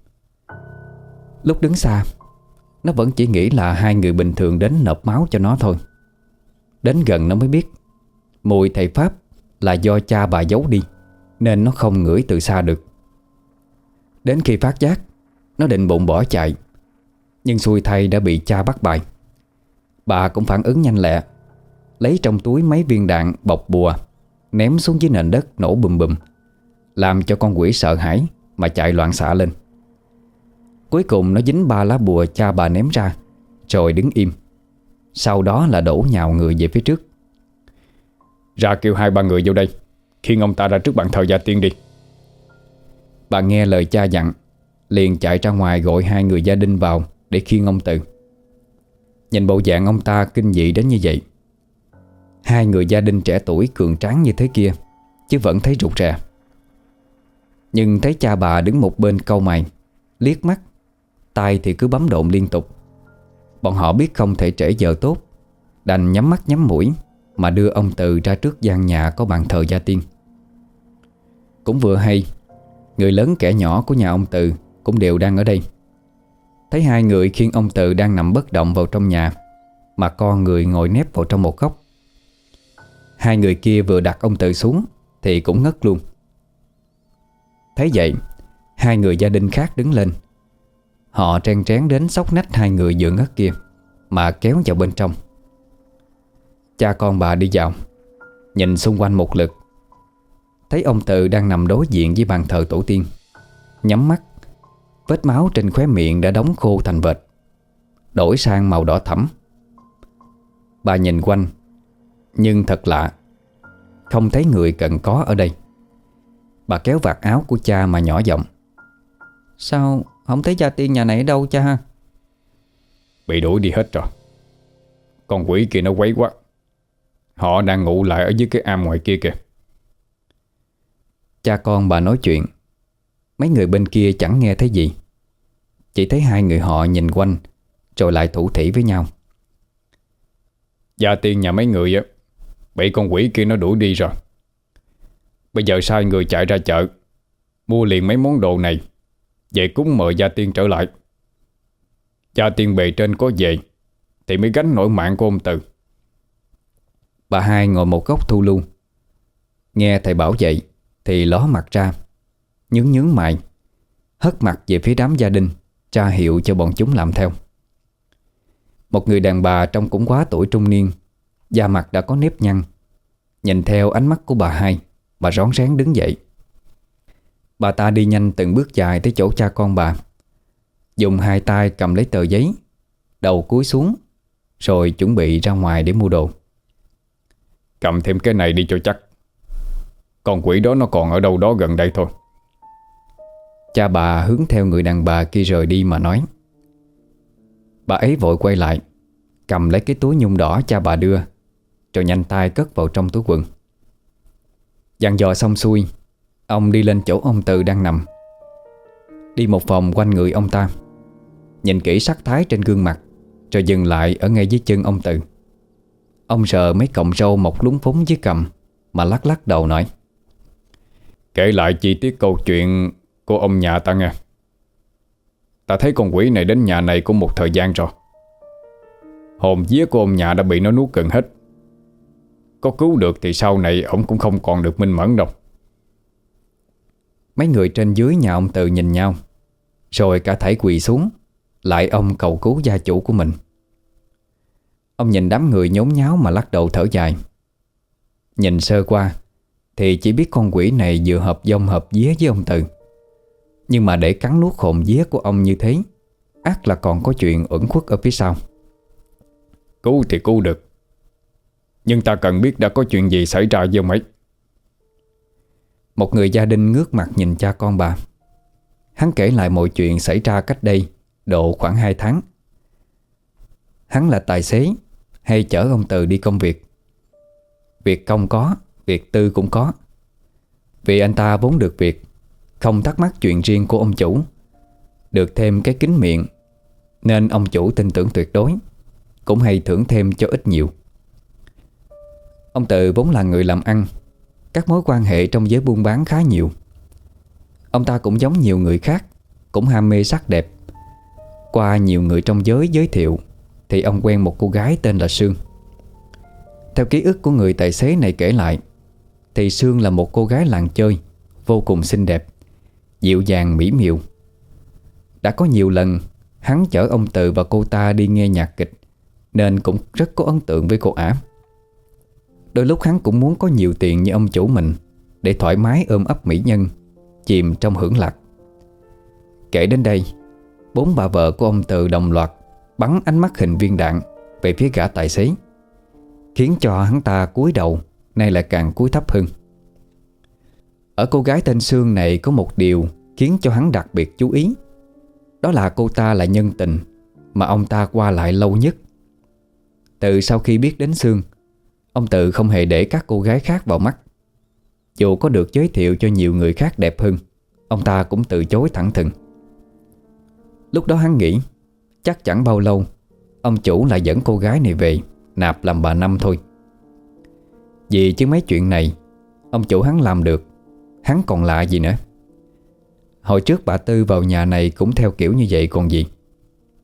Lúc đứng xa, nó vẫn chỉ nghĩ là hai người bình thường đến nộp máu cho nó thôi. Đến gần nó mới biết mùi thầy Pháp là do cha bà giấu đi, nên nó không ngửi từ xa được. Đến khi phát giác, nó định bụng bỏ chạy, nhưng xui thay đã bị cha bắt bài. Bà cũng phản ứng nhanh lẹ, lấy trong túi mấy viên đạn bọc bùa ném xuống dưới nền đất nổ bùm bùm, làm cho con quỷ sợ hãi mà chạy loạn xạ lên. Cuối cùng nó dính ba lá bùa cha bà ném ra, rồi đứng im. Sau đó là đổ nhào người về phía trước. Ra kêu hai ba người vô đây, khiêng ông ta ra trước bàn thờ gia tiên đi. Bà nghe lời cha dặn, liền chạy ra ngoài gọi hai người gia đình vào để khiêng ông Từ. Nhìn bộ dạng ông ta kinh dị đến như vậy, hai người gia đình trẻ tuổi cường tráng như thế kia, chứ vẫn thấy rụt rè. Nhưng thấy cha bà đứng một bên cau mày, liếc mắt, tay thì cứ bấm độn liên tục. Bọn họ biết không thể trễ giờ tốt, đành nhắm mắt nhắm mũi mà đưa ông Từ ra trước gian nhà có bàn thờ gia tiên. Cũng vừa hay, người lớn kẻ nhỏ của nhà ông Từ cũng đều đang ở đây. Thấy hai người khiêng ông Tự đang nằm bất động vào trong nhà, mà con người ngồi nép vào trong một góc. Hai người kia vừa đặt ông Tự xuống thì cũng ngất luôn. Thấy vậy, hai người gia đình khác đứng lên. Họ tren trén đến xốc nách hai người vừa ngất kia mà kéo vào bên trong. Cha con bà đi vào, nhìn xung quanh một lượt, thấy ông Tự đang nằm đối diện với bàn thờ tổ tiên, nhắm mắt. Vết máu trên khóe miệng đã đóng khô thành vệt, đổi sang màu đỏ thẫm. Bà nhìn quanh, nhưng thật lạ, không thấy người cần có ở đây. Bà kéo vạt áo của cha mà nhỏ giọng: "Sao không thấy gia tiên nhà này ở đâu cha?" "Bị đuổi đi hết rồi. Con quỷ kia nó quấy quá. Họ đang ngủ lại ở dưới cái am ngoài kia kìa." Cha con bà nói chuyện, mấy người bên kia chẳng nghe thấy gì. Chỉ thấy hai người họ nhìn quanh rồi lại thủ thỉ với nhau. "Gia tiên nhà mấy người á bị con quỷ kia nó đuổi đi rồi. Bây giờ sai người chạy ra chợ mua liền mấy món đồ này về cúng mời gia tiên trở lại. Gia tiên bề trên có về thì mới gánh nổi mạng của ông Từ." Bà hai ngồi một góc thu lưu, nghe thầy bảo vậy thì ló mặt ra, nhướng nhướng mày, hất mặt về phía đám gia đình, tra hiệu cho bọn chúng làm theo. Một người đàn bà trông cũng quá tuổi trung niên, da mặt đã có nếp nhăn, nhìn theo ánh mắt của bà hai, bà rón rén đứng dậy. Bà ta đi nhanh từng bước dài tới chỗ cha con bà, dùng hai tay cầm lấy tờ giấy, đầu cúi xuống, rồi chuẩn bị ra ngoài để mua đồ. "Cầm thêm cái này đi cho chắc. Con quỷ đó nó còn ở đâu đó gần đây thôi." Cha bà hướng theo người đàn bà kia rời đi mà nói. Bà ấy vội quay lại, cầm lấy cái túi nhung đỏ cha bà đưa, rồi nhanh tay cất vào trong túi quần. Dặn dò xong xuôi, ông đi lên chỗ ông Từ đang nằm, đi một vòng quanh người ông ta, nhìn kỹ sắc thái trên gương mặt, rồi dừng lại ở ngay dưới chân ông Từ. Ông sờ mấy cọng râu mọc lúng phúng dưới cằm mà lắc lắc đầu nói: "Kể lại chi tiết câu chuyện của ông nhà ta nghe. Ta thấy con quỷ này đến nhà này cũng một thời gian rồi. Hồn vía của ông nhà đã bị nó nuốt gần hết. Có cứu được thì sau này ông cũng không còn được minh mẫn đâu." Mấy người trên dưới nhà ông Từ nhìn nhau, rồi cả thảy quỳ xuống lại ông cầu cứu gia chủ của mình. Ông nhìn đám người nhốn nháo mà lắc đầu thở dài. Nhìn sơ qua thì chỉ biết con quỷ này vừa hợp dông hợp vía với ông Từ, nhưng mà để cắn nuốt hồn vía của ông như thế, ắt là còn có chuyện uẩn khuất ở phía sau. "Cứu thì cứu được, nhưng ta cần biết đã có chuyện gì xảy ra với ông ấy." Một người gia đình ngước mặt nhìn cha con bà. Hắn kể lại mọi chuyện xảy ra cách đây độ khoảng hai tháng. Hắn là tài xế hay chở ông Từ đi công việc. Việc công có, việc tư cũng có. Vì anh ta vốn được việc, không thắc mắc chuyện riêng của ông chủ, được thêm cái kín miệng, nên ông chủ tin tưởng tuyệt đối, cũng hay thưởng thêm cho ít nhiều. Ông Từ vốn là người làm ăn, các mối quan hệ trong giới buôn bán khá nhiều. Ông ta cũng giống nhiều người khác, cũng ham mê sắc đẹp. Qua nhiều người trong giới giới thiệu thì ông quen một cô gái tên là Sương. Theo ký ức của người tài xế này kể lại thì Sương là một cô gái làng chơi, vô cùng xinh đẹp, dịu dàng mỹ miều. Đã có nhiều lần hắn chở ông Từ và cô ta đi nghe nhạc kịch, nên cũng rất có ấn tượng với cô ả. Đôi lúc hắn cũng muốn có nhiều tiền như ông chủ mình, để thoải mái ôm ấp mỹ nhân, chìm trong hưởng lạc. Kể đến đây, bốn bà vợ của ông Từ đồng loạt bắn ánh mắt hình viên đạn về phía gã tài xế, khiến cho hắn ta cúi đầu, nay lại càng cúi thấp hơn. Ở cô gái tên Sương này có một điều khiến cho hắn đặc biệt chú ý. Đó là cô ta là nhân tình mà ông ta qua lại lâu nhất. Từ sau khi biết đến Sương, ông Từ không hề để các cô gái khác vào mắt. Dù có được giới thiệu cho nhiều người khác đẹp hơn, ông ta cũng từ chối thẳng thừng. Lúc đó hắn nghĩ chắc chẳng bao lâu ông chủ lại dẫn cô gái này về nạp làm bà Năm thôi. Vì chứ mấy chuyện này ông chủ hắn làm được, hắn còn lạ gì nữa. Hồi trước bà Tư vào nhà này cũng theo kiểu như vậy còn gì.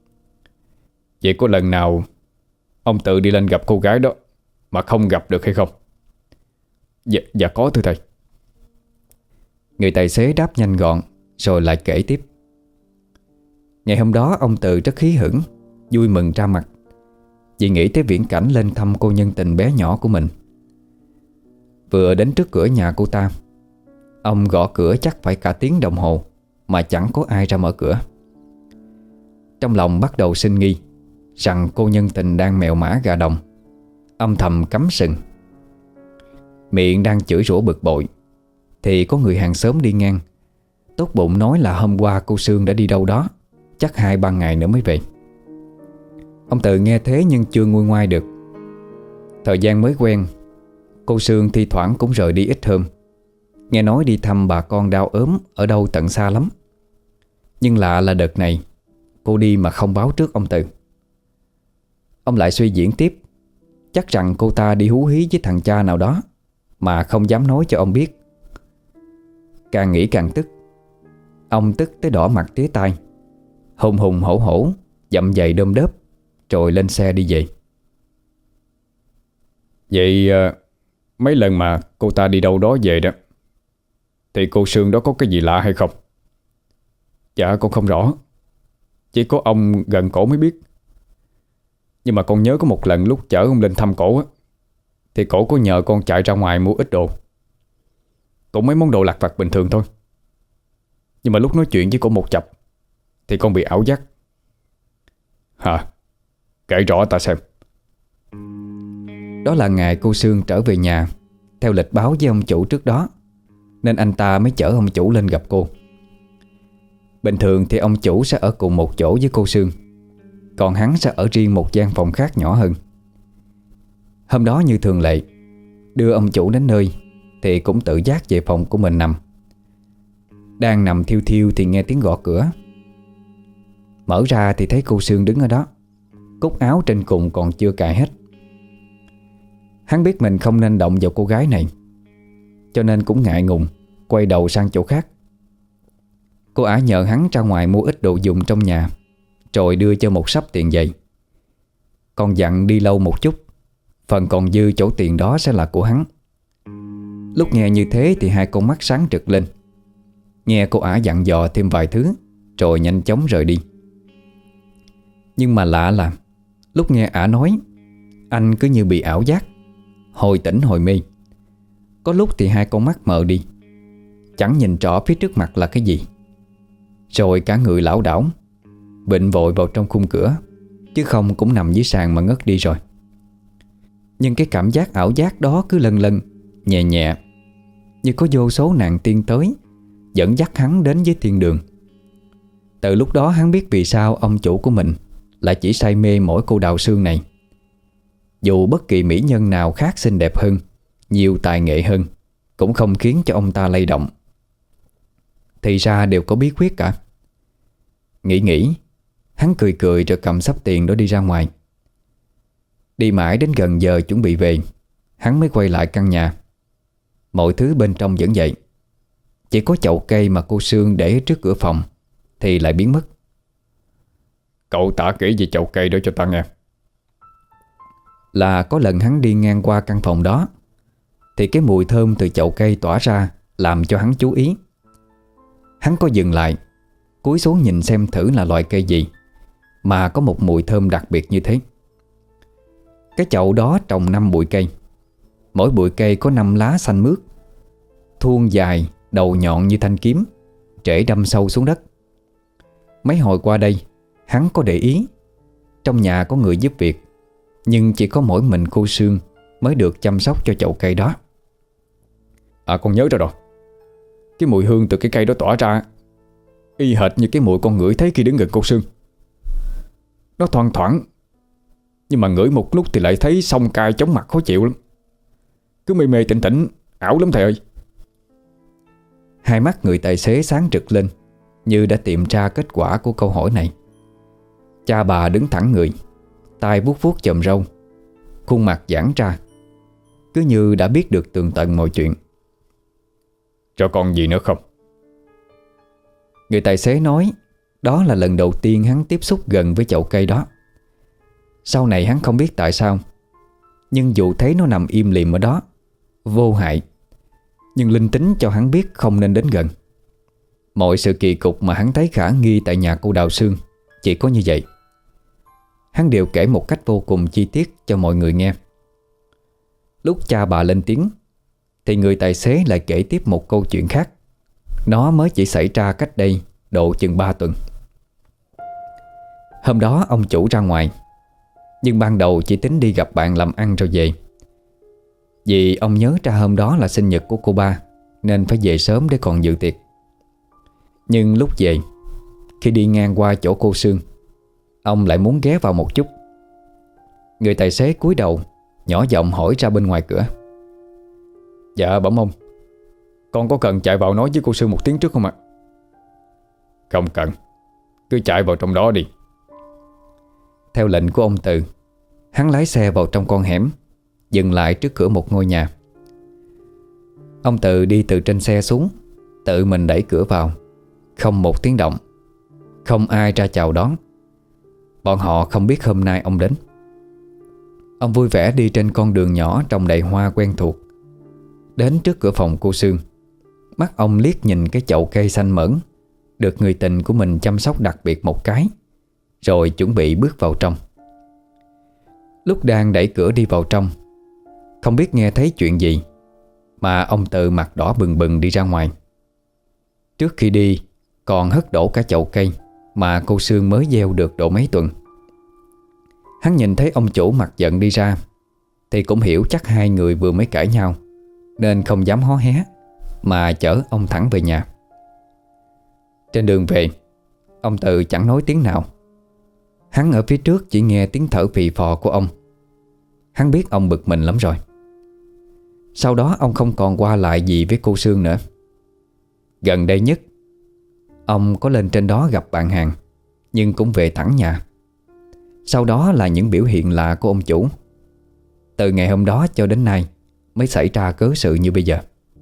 Vậy có lần nào ông tự đi lên gặp cô gái đó mà không gặp được hay không? Dạ, dạ có thưa thầy. Người tài xế đáp nhanh gọn rồi lại kể tiếp. Ngày hôm đó ông Tự rất hí hửng, vui mừng ra mặt vì nghĩ tới viễn cảnh lên thăm cô nhân tình bé nhỏ của mình. Vừa đến trước cửa nhà cô ta, ông gõ cửa chắc phải cả tiếng đồng hồ mà chẳng có ai ra mở cửa. Trong lòng bắt đầu sinh nghi rằng cô nhân tình đang mèo mã gà đồng, âm thầm cắm sừng. Miệng đang chửi rủa bực bội thì có người hàng xóm đi ngang, tốt bụng nói là hôm qua cô Sương đã đi đâu đó, chắc hai ba ngày nữa mới về. Ông Tự nghe thế nhưng chưa nguôi ngoai được. Thời gian mới quen, cô Sương thi thoảng cũng rời đi ít hôm. Nghe nói đi thăm bà con đau ốm ở đâu tận xa lắm. Nhưng lạ là đợt này cô đi mà không báo trước ông Tự. Ông lại suy diễn tiếp, chắc rằng cô ta đi hú hí với thằng cha nào đó mà không dám nói cho ông biết. Càng nghĩ càng tức. Ông tức tới đỏ mặt tía tai, hùng hùng hổ hổ dậm giày đôm đớp rồi lên xe đi về. Vậy à, mấy lần mà cô ta đi đâu đó về đó thì cô Sương đó có cái gì lạ hay không? Dạ con không rõ, chỉ có ông gần cổ mới biết. Nhưng mà con nhớ có một lần lúc chở ông lên thăm cổ á, thì cổ có nhờ con chạy ra ngoài mua ít đồ, cũng mấy món đồ lặt vặt bình thường thôi. Nhưng mà lúc nói chuyện với cổ một chập thì con bị ảo giác. Hả? Kể rõ ta xem. Đó là ngày cô Sương trở về nhà theo lịch báo với ông chủ trước đó, nên anh ta mới chở ông chủ lên gặp cô. Bình thường thì ông chủ sẽ ở cùng một chỗ với cô Sương, còn hắn sẽ ở riêng một gian phòng khác nhỏ hơn. Hôm đó như thường lệ, đưa ông chủ đến nơi thì cũng tự giác về phòng của mình nằm. Đang nằm thiêu thiêu thì nghe tiếng gõ cửa. Mở ra thì thấy cô Sương đứng ở đó, cúc áo trên cùng còn chưa cài hết. Hắn biết mình không nên động vào cô gái này, cho nên cũng ngại ngùng quay đầu sang chỗ khác. Cô ả nhờ hắn ra ngoài mua ít đồ dùng trong nhà, rồi đưa cho một sắp tiền giày. Còn dặn đi lâu một chút, phần còn dư chỗ tiền đó sẽ là của hắn. Lúc nghe như thế thì hai con mắt sáng rực lên. Nghe cô ả dặn dò thêm vài thứ rồi nhanh chóng rời đi. Nhưng mà lạ là lúc nghe ả nói, anh cứ như bị ảo giác, hồi tỉnh hồi mê. Có lúc thì hai con mắt mờ đi, chẳng nhìn rõ phía trước mặt là cái gì. Rồi cả người lảo đảo, bệnh vội vào trong khung cửa, chứ không cũng nằm dưới sàn mà ngất đi rồi. Nhưng cái cảm giác ảo giác đó cứ lân lân, nhẹ nhẹ, như có vô số nàng tiên tới dẫn dắt hắn đến với thiên đường. Từ lúc đó hắn biết vì sao ông chủ của mình lại chỉ say mê mỗi cô Đào Sương này. Dù bất kỳ mỹ nhân nào khác xinh đẹp hơn, nhiều tài nghệ hơn, cũng không khiến cho ông ta lay động. Thì ra đều có bí quyết cả. Nghĩ nghĩ, hắn cười cười rồi cầm xấp tiền đó đi ra ngoài. Đi mãi đến gần giờ chuẩn bị về, hắn mới quay lại căn nhà. Mọi thứ bên trong vẫn vậy, chỉ có chậu cây mà cô Sương để trước cửa phòng thì lại biến mất. Cậu tả kỹ về chậu cây đó cho ta nghe. Là có lần hắn đi ngang qua căn phòng đó, thì cái mùi thơm từ chậu cây tỏa ra làm cho hắn chú ý. Hắn có dừng lại, cúi xuống nhìn xem thử là loại cây gì mà có một mùi thơm đặc biệt như thế. Cái chậu đó trồng năm bụi cây, mỗi bụi cây có năm lá xanh mướt, thuôn dài, đầu nhọn như thanh kiếm, rễ đâm sâu xuống đất. Mấy hồi qua đây, hắn có để ý, trong nhà có người giúp việc, nhưng chỉ có mỗi mình cô Sương mới được chăm sóc cho chậu cây đó. À con nhớ ra rồi. Cái mùi hương từ cái cây đó tỏa ra y hệt như cái mùi con ngửi thấy khi đứng gần cô Sương. Nó thoang thoảng, nhưng mà ngửi một lúc thì lại thấy xông cay chóng mặt khó chịu lắm. Cứ mê mê tỉnh tỉnh, ảo lắm thầy ơi. Hai mắt người tài xế sáng rực lên, như đã tìm ra kết quả của câu hỏi này. Cha bà đứng thẳng người, tay vuốt vuốt chòm râu, khuôn mặt giãn ra, cứ như đã biết được tường tận mọi chuyện. Cho con gì nữa không? Người tài xế nói đó là lần đầu tiên hắn tiếp xúc gần với chậu cây đó. Sau này hắn không biết tại sao, nhưng dù thấy nó nằm im lìm ở đó, vô hại, nhưng linh tính cho hắn biết không nên đến gần. Mọi sự kỳ cục mà hắn thấy khả nghi tại nhà cô Đào Sương chỉ có như vậy. Hắn đều kể một cách vô cùng chi tiết cho mọi người nghe. Lúc cha bà lên tiếng thì người tài xế lại kể tiếp một câu chuyện khác. Nó mới chỉ xảy ra cách đây độ chừng ba tuần. Hôm đó ông chủ ra ngoài, nhưng ban đầu chỉ tính đi gặp bạn làm ăn rồi về. Vì ông nhớ ra hôm đó là sinh nhật của cô ba, nên phải về sớm để còn dự tiệc. Nhưng lúc về, khi đi ngang qua chỗ cô Sương, ông lại muốn ghé vào một chút. Người tài xế cúi đầu, nhỏ giọng hỏi ra bên ngoài cửa: Dạ bẩm ông, con có cần chạy vào nói với cô Sương một tiếng trước không ạ? Không cần, cứ chạy vào trong đó đi. Theo lệnh của ông Từ, hắn lái xe vào trong con hẻm, dừng lại trước cửa một ngôi nhà. Ông Từ đi từ trên xe xuống, tự mình đẩy cửa vào. Không một tiếng động, không ai ra chào đón. Bọn họ không biết hôm nay ông đến. Ông vui vẻ đi trên con đường nhỏ trồng đầy hoa quen thuộc. Đến trước cửa phòng cô Sương, mắt ông liếc nhìn cái chậu cây xanh mởn được người tình của mình chăm sóc đặc biệt một cái, rồi chuẩn bị bước vào trong. Lúc đang đẩy cửa đi vào trong, không biết nghe thấy chuyện gì mà ông Từ mặt đỏ bừng bừng đi ra ngoài. Trước khi đi còn hất đổ cả chậu cây mà cô Sương mới gieo được độ mấy tuần. Hắn nhìn thấy ông chủ mặt giận đi ra thì cũng hiểu chắc hai người vừa mới cãi nhau, nên không dám hó hé mà chở ông thẳng về nhà. Trên đường về, ông Từ chẳng nói tiếng nào. Hắn ở phía trước chỉ nghe tiếng thở phì phò của ông. Hắn biết ông bực mình lắm rồi. Sau đó ông không còn qua lại gì với cô Sương nữa. Gần đây nhất, ông có lên trên đó gặp bạn hàng, nhưng cũng về thẳng nhà. Sau đó là những biểu hiện lạ của ông chủ. Từ ngày hôm đó cho đến nay mới xảy ra cớ sự như bây giờ.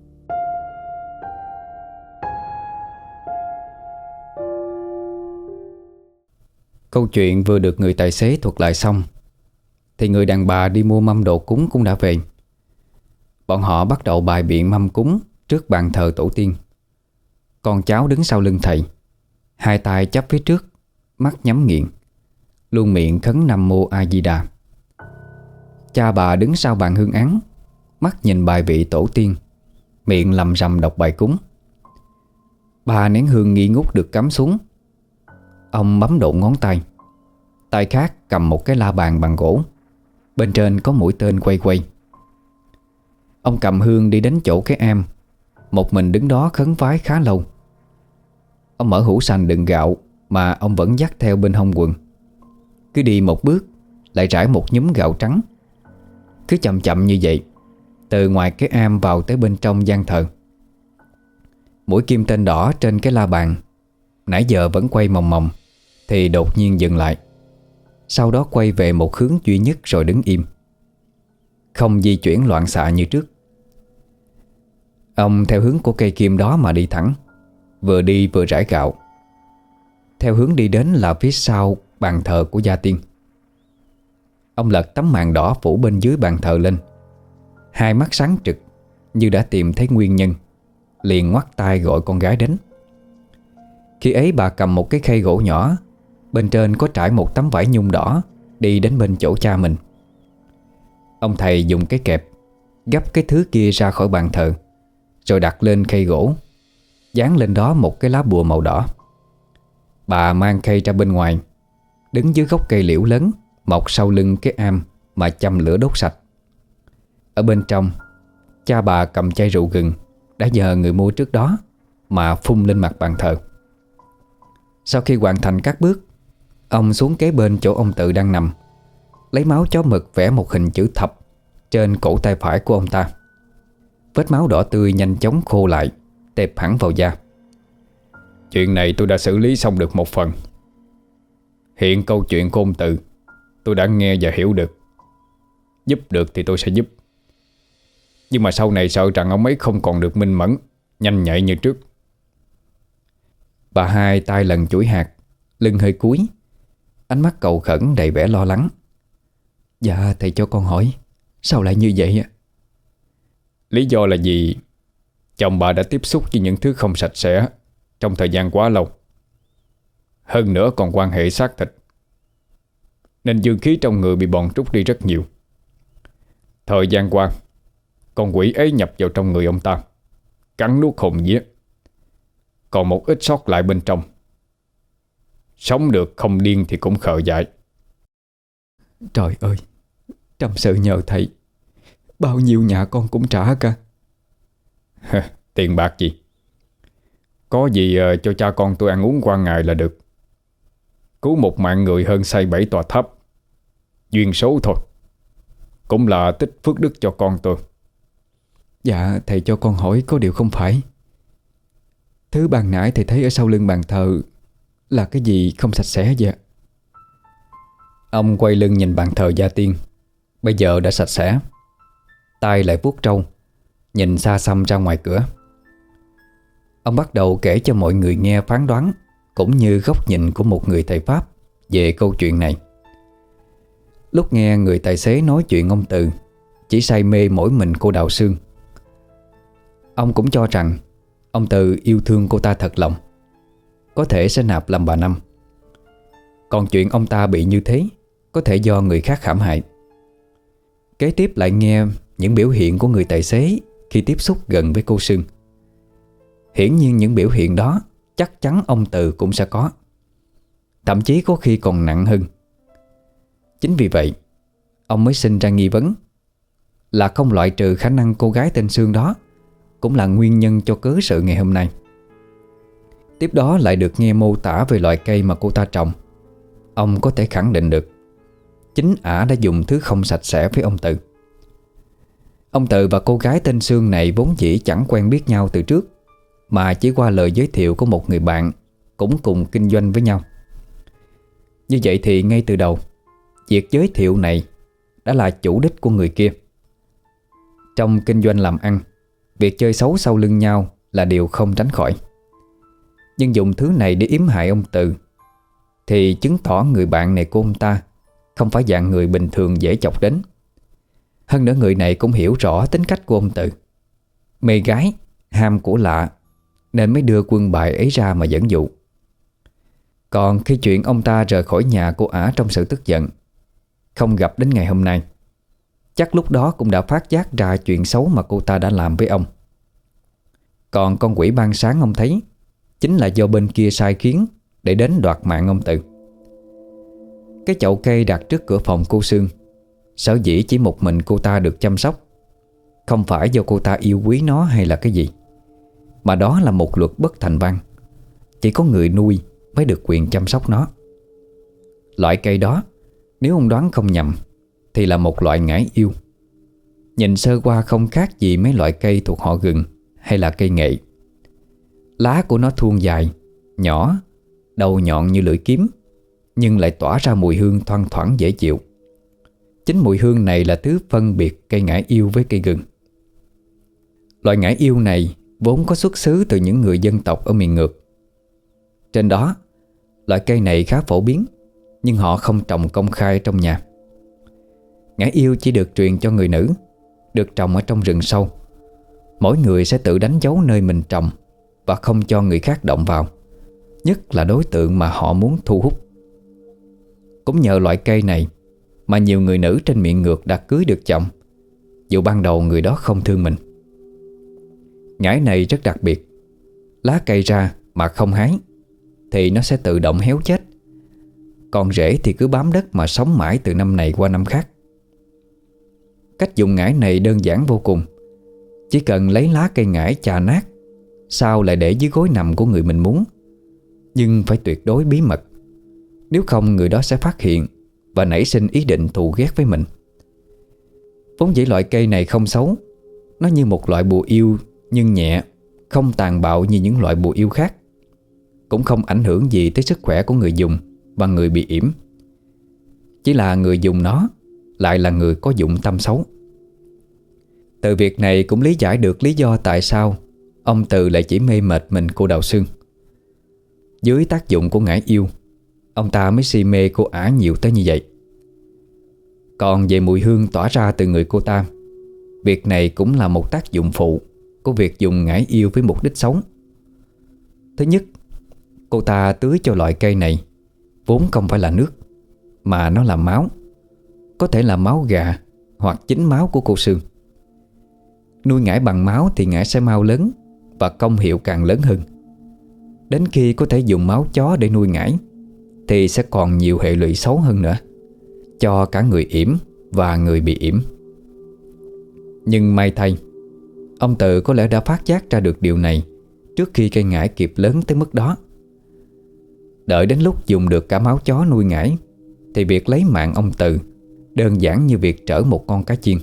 Câu chuyện vừa được người tài xế thuật lại xong thì người đàn bà đi mua mâm đồ cúng cũng đã về. Bọn họ bắt đầu bày biện mâm cúng trước bàn thờ tổ tiên. Con cháu đứng sau lưng thầy, hai tay chắp phía trước, mắt nhắm nghiền, luôn miệng khấn Nam Mô A Di Đà. Cha bà đứng sau bàn hương án, mắt nhìn bài vị tổ tiên, miệng lầm rầm đọc bài cúng. Ba nén hương nghi ngút được cắm xuống. Ông bấm độn ngón tay, tay khác cầm một cái la bàn bằng gỗ, bên trên có mũi tên quay quay. Ông cầm hương đi đến chỗ cái am, một mình đứng đó khấn vái khá lâu. Ông mở hũ sành đựng gạo mà ông vẫn dắt theo bên hông quần. Cứ đi một bước lại rải một nhúm gạo trắng. Cứ chậm chậm như vậy, từ ngoài cái am vào tới bên trong gian thờ. Mũi kim tên đỏ trên cái la bàn nãy giờ vẫn quay mòng mòng thì đột nhiên dừng lại. Sau đó quay về một hướng duy nhất rồi đứng im, không di chuyển loạn xạ như trước. Ông theo hướng của cây kim đó mà đi thẳng, vừa đi vừa rải gạo. Theo hướng đi đến là phía sau bàn thờ của gia tiên. Ông lật tấm màn đỏ phủ bên dưới bàn thờ lên, hai mắt sáng trực như đã tìm thấy nguyên nhân, liền ngoắt tay gọi con gái đến. Khi ấy bà cầm một cái khay gỗ nhỏ, bên trên có trải một tấm vải nhung đỏ, đi đến bên chỗ cha mình. Ông thầy dùng cái kẹp gấp cái thứ kia ra khỏi bàn thờ, rồi đặt lên khay gỗ, dán lên đó một cái lá bùa màu đỏ. Bà mang khay ra bên ngoài, đứng dưới gốc cây liễu lớn mọc sau lưng cái am mà châm lửa đốt sạch. Ở bên trong, cha bà cầm chai rượu gừng đã nhờ người mua trước đó mà phun lên mặt bàn thờ. Sau khi hoàn thành các bước, ông xuống kế bên chỗ ông Tự đang nằm, lấy máu chó mực vẽ một hình chữ thập trên cổ tay phải của ông ta. Vết máu đỏ tươi nhanh chóng khô lại, tệp hẳn vào da. Chuyện này tôi đã xử lý xong được một phần. Hiện câu chuyện của ông Tự tôi đã nghe và hiểu được. Giúp được thì tôi sẽ giúp. Nhưng mà sau này sợ rằng ông ấy không còn được minh mẫn, nhanh nhạy như trước. Bà hai tay lần chuỗi hạt, lưng hơi cúi, ánh mắt cầu khẩn đầy vẻ lo lắng. Dạ thầy cho con hỏi, sao lại như vậy ạ? Lý do là vì chồng bà đã tiếp xúc với những thứ không sạch sẽ trong thời gian quá lâu. Hơn nữa còn quan hệ xác thịt, nên dương khí trong người bị bòn trút đi rất nhiều. Thời gian qua, con quỷ ấy nhập vào trong người ông ta, cắn nuốt hồn vía, còn một ít sót lại bên trong. Sống được không điên thì cũng khờ dại. Trời ơi, trăm sự nhờ thầy, bao nhiêu nhà con cũng trả cả. Tiền bạc gì, có gì uh, cho cha con tôi ăn uống qua ngày là được. Cứu một mạng người hơn xây bảy tòa tháp. Duyên số thôi, cũng là tích phước đức cho con tôi. Dạ thầy cho con hỏi có điều không phải. Thứ ban nãy thầy thấy ở sau lưng bàn thờ là cái gì không sạch sẽ vậy? Ông quay lưng nhìn bàn thờ gia tiên, bây giờ đã sạch sẽ. Tay lại vuốt trâu, nhìn xa xăm ra ngoài cửa. Ông bắt đầu kể cho mọi người nghe phán đoán cũng như góc nhìn của một người thầy Pháp về câu chuyện này. Lúc nghe người tài xế nói chuyện ông Từ chỉ say mê mỗi mình cô Đào Sương, ông cũng cho rằng ông Từ yêu thương cô ta thật lòng, có thể sẽ nạp làm bà Năm. Còn chuyện ông ta bị như thế có thể do người khác hãm hại. Kế tiếp lại nghe những biểu hiện của người tài xế khi tiếp xúc gần với cô Sương. Hiển nhiên những biểu hiện đó chắc chắn ông Từ cũng sẽ có, thậm chí có khi còn nặng hơn. Chính vì vậy ông mới sinh ra nghi vấn là không loại trừ khả năng cô gái tên Sương đó cũng là nguyên nhân cho cớ sự ngày hôm nay. Tiếp đó lại được nghe mô tả về loại cây mà cô ta trồng. Ông có thể khẳng định được chính ả đã dùng thứ không sạch sẽ với ông Từ. Ông Từ và cô gái tên Sương này vốn dĩ chẳng quen biết nhau từ trước, mà chỉ qua lời giới thiệu của một người bạn cũng cùng kinh doanh với nhau. Như vậy thì ngay từ đầu, việc giới thiệu này đã là chủ đích của người kia. Trong kinh doanh làm ăn, việc chơi xấu sau lưng nhau là điều không tránh khỏi. Nhưng dùng thứ này để yểm hại ông Từ thì chứng tỏ người bạn này của ông ta không phải dạng người bình thường dễ chọc đến. Hơn nữa người này cũng hiểu rõ tính cách của ông Từ, mê gái, ham của lạ, nên mới đưa quân bài ấy ra mà dẫn dụ. Còn khi chuyện ông ta rời khỏi nhà của ả trong sự tức giận, không gặp đến ngày hôm nay, chắc lúc đó cũng đã phát giác ra chuyện xấu mà cô ta đã làm với ông. Còn con quỷ ban sáng ông thấy chính là do bên kia sai khiến để đến đoạt mạng ông Từ. Cái chậu cây đặt trước cửa phòng cô Sương, sở dĩ chỉ một mình cô ta được chăm sóc, không phải do cô ta yêu quý nó hay là cái gì, mà đó là một luật bất thành văn. Chỉ có người nuôi mới được quyền chăm sóc nó. Loại cây đó, nếu ông đoán không nhầm, thì là một loại ngải yêu. Nhìn sơ qua không khác gì mấy loại cây thuộc họ gừng hay là cây nghệ. Lá của nó thuôn dài, nhỏ, đầu nhọn như lưỡi kiếm, nhưng lại tỏa ra mùi hương thoang thoảng dễ chịu. Chính mùi hương này là thứ phân biệt cây ngải yêu với cây gừng. Loại ngải yêu này vốn có xuất xứ từ những người dân tộc ở miền ngược. Trên đó, loại cây này khá phổ biến, nhưng họ không trồng công khai trong nhà. Ngải yêu chỉ được truyền cho người nữ, được trồng ở trong rừng sâu. Mỗi người sẽ tự đánh dấu nơi mình trồng và không cho người khác động vào, nhất là đối tượng mà họ muốn thu hút. Cũng nhờ loại cây này mà nhiều người nữ trên miệng ngược đã cưới được chồng, dù ban đầu người đó không thương mình. Ngải này rất đặc biệt. Lá cây ra mà không hái thì nó sẽ tự động héo chết, còn rễ thì cứ bám đất mà sống mãi từ năm này qua năm khác. Cách dùng ngải này đơn giản vô cùng. Chỉ cần lấy lá cây ngải chà nát, sau lại để dưới gối nằm của người mình muốn. Nhưng phải tuyệt đối bí mật, nếu không người đó sẽ phát hiện và nảy sinh ý định thù ghét với mình. Vốn dĩ loại cây này không xấu, nó như một loại bùa yêu nhưng nhẹ, không tàn bạo như những loại bùa yêu khác, cũng không ảnh hưởng gì tới sức khỏe của người dùng và người bị yểm. Chỉ là người dùng nó lại là người có dụng tâm xấu. Từ việc này cũng lý giải được lý do tại sao ông Từ lại chỉ mê mệt mình cô Đào Sương. Dưới tác dụng của ngải yêu, ông ta mới si mê cô ả nhiều tới như vậy. Còn về mùi hương tỏa ra từ người cô ta, việc này cũng là một tác dụng phụ của việc dùng ngải yêu với mục đích xấu. Thứ nhất, cô ta tưới cho loại cây này vốn không phải là nước, mà nó là máu. Có thể là máu gà hoặc chính máu của cô Sương. Nuôi ngải bằng máu thì ngải sẽ mau lớn và công hiệu càng lớn hơn. Đến khi có thể dùng máu chó để nuôi ngải thì sẽ còn nhiều hệ lụy xấu hơn nữa, cho cả người yểm và người bị yểm. Nhưng may thay, ông Tự có lẽ đã phát giác ra được điều này trước khi cây ngải kịp lớn tới mức đó. Đợi đến lúc dùng được cả máu chó nuôi ngải thì việc lấy mạng ông Tự đơn giản như việc trở một con cá chiên.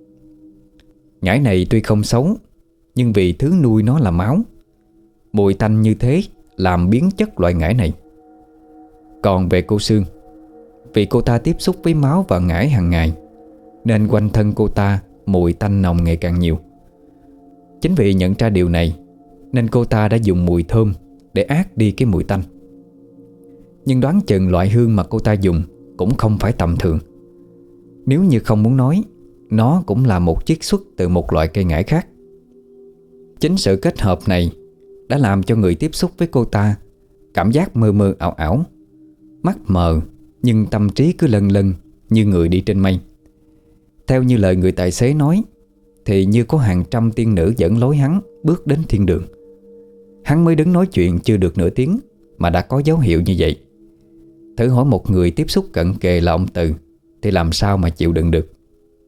Ngải này tuy không xấu, nhưng vì thứ nuôi nó là máu, mùi tanh như thế làm biến chất loại ngải này. Còn về cô Sương, vì cô ta tiếp xúc với máu và ngải hàng ngày, nên quanh thân cô ta mùi tanh nồng ngày càng nhiều. Chính vì nhận ra điều này nên cô ta đã dùng mùi thơm để át đi cái mùi tanh. Nhưng đoán chừng loại hương mà cô ta dùng cũng không phải tầm thường. Nếu như không muốn nói, nó cũng là một chiết xuất từ một loại cây ngải khác. Chính sự kết hợp này đã làm cho người tiếp xúc với cô ta cảm giác mơ mơ ảo ảo, mắt mờ nhưng tâm trí cứ lân lân như người đi trên mây. Theo như lời người tài xế nói thì như có hàng trăm tiên nữ dẫn lối hắn bước đến thiên đường. Hắn mới đứng nói chuyện chưa được nửa tiếng mà đã có dấu hiệu như vậy. Thử hỏi một người tiếp xúc cận kề là ông Từ thì làm sao mà chịu đựng được.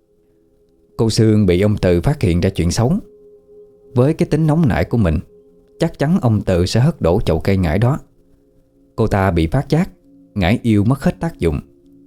Cô Sương bị ông Từ phát hiện ra chuyện xấu. Với cái tính nóng nảy của mình, chắc chắn ông Từ sẽ hất đổ chậu cây ngải đó. Cô ta bị phát giác, ngải yêu mất hết tác dụng.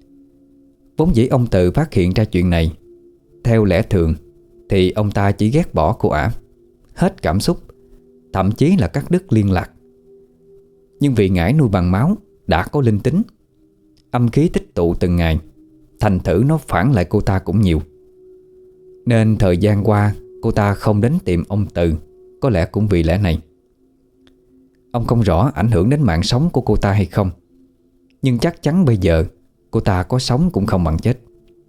Vốn dĩ ông Từ phát hiện ra chuyện này, theo lẽ thường thì ông ta chỉ ghét bỏ cô ả, hết cảm xúc, thậm chí là cắt đứt liên lạc. Nhưng vì ngải nuôi bằng máu đã có linh tính, âm khí tích tụ từng ngày, thành thử nó phản lại cô ta cũng nhiều. Nên thời gian qua cô ta không đến tìm ông Từ, có lẽ cũng vì lẽ này. Ông không rõ ảnh hưởng đến mạng sống của cô ta hay không, nhưng chắc chắn bây giờ cô ta có sống cũng không bằng chết.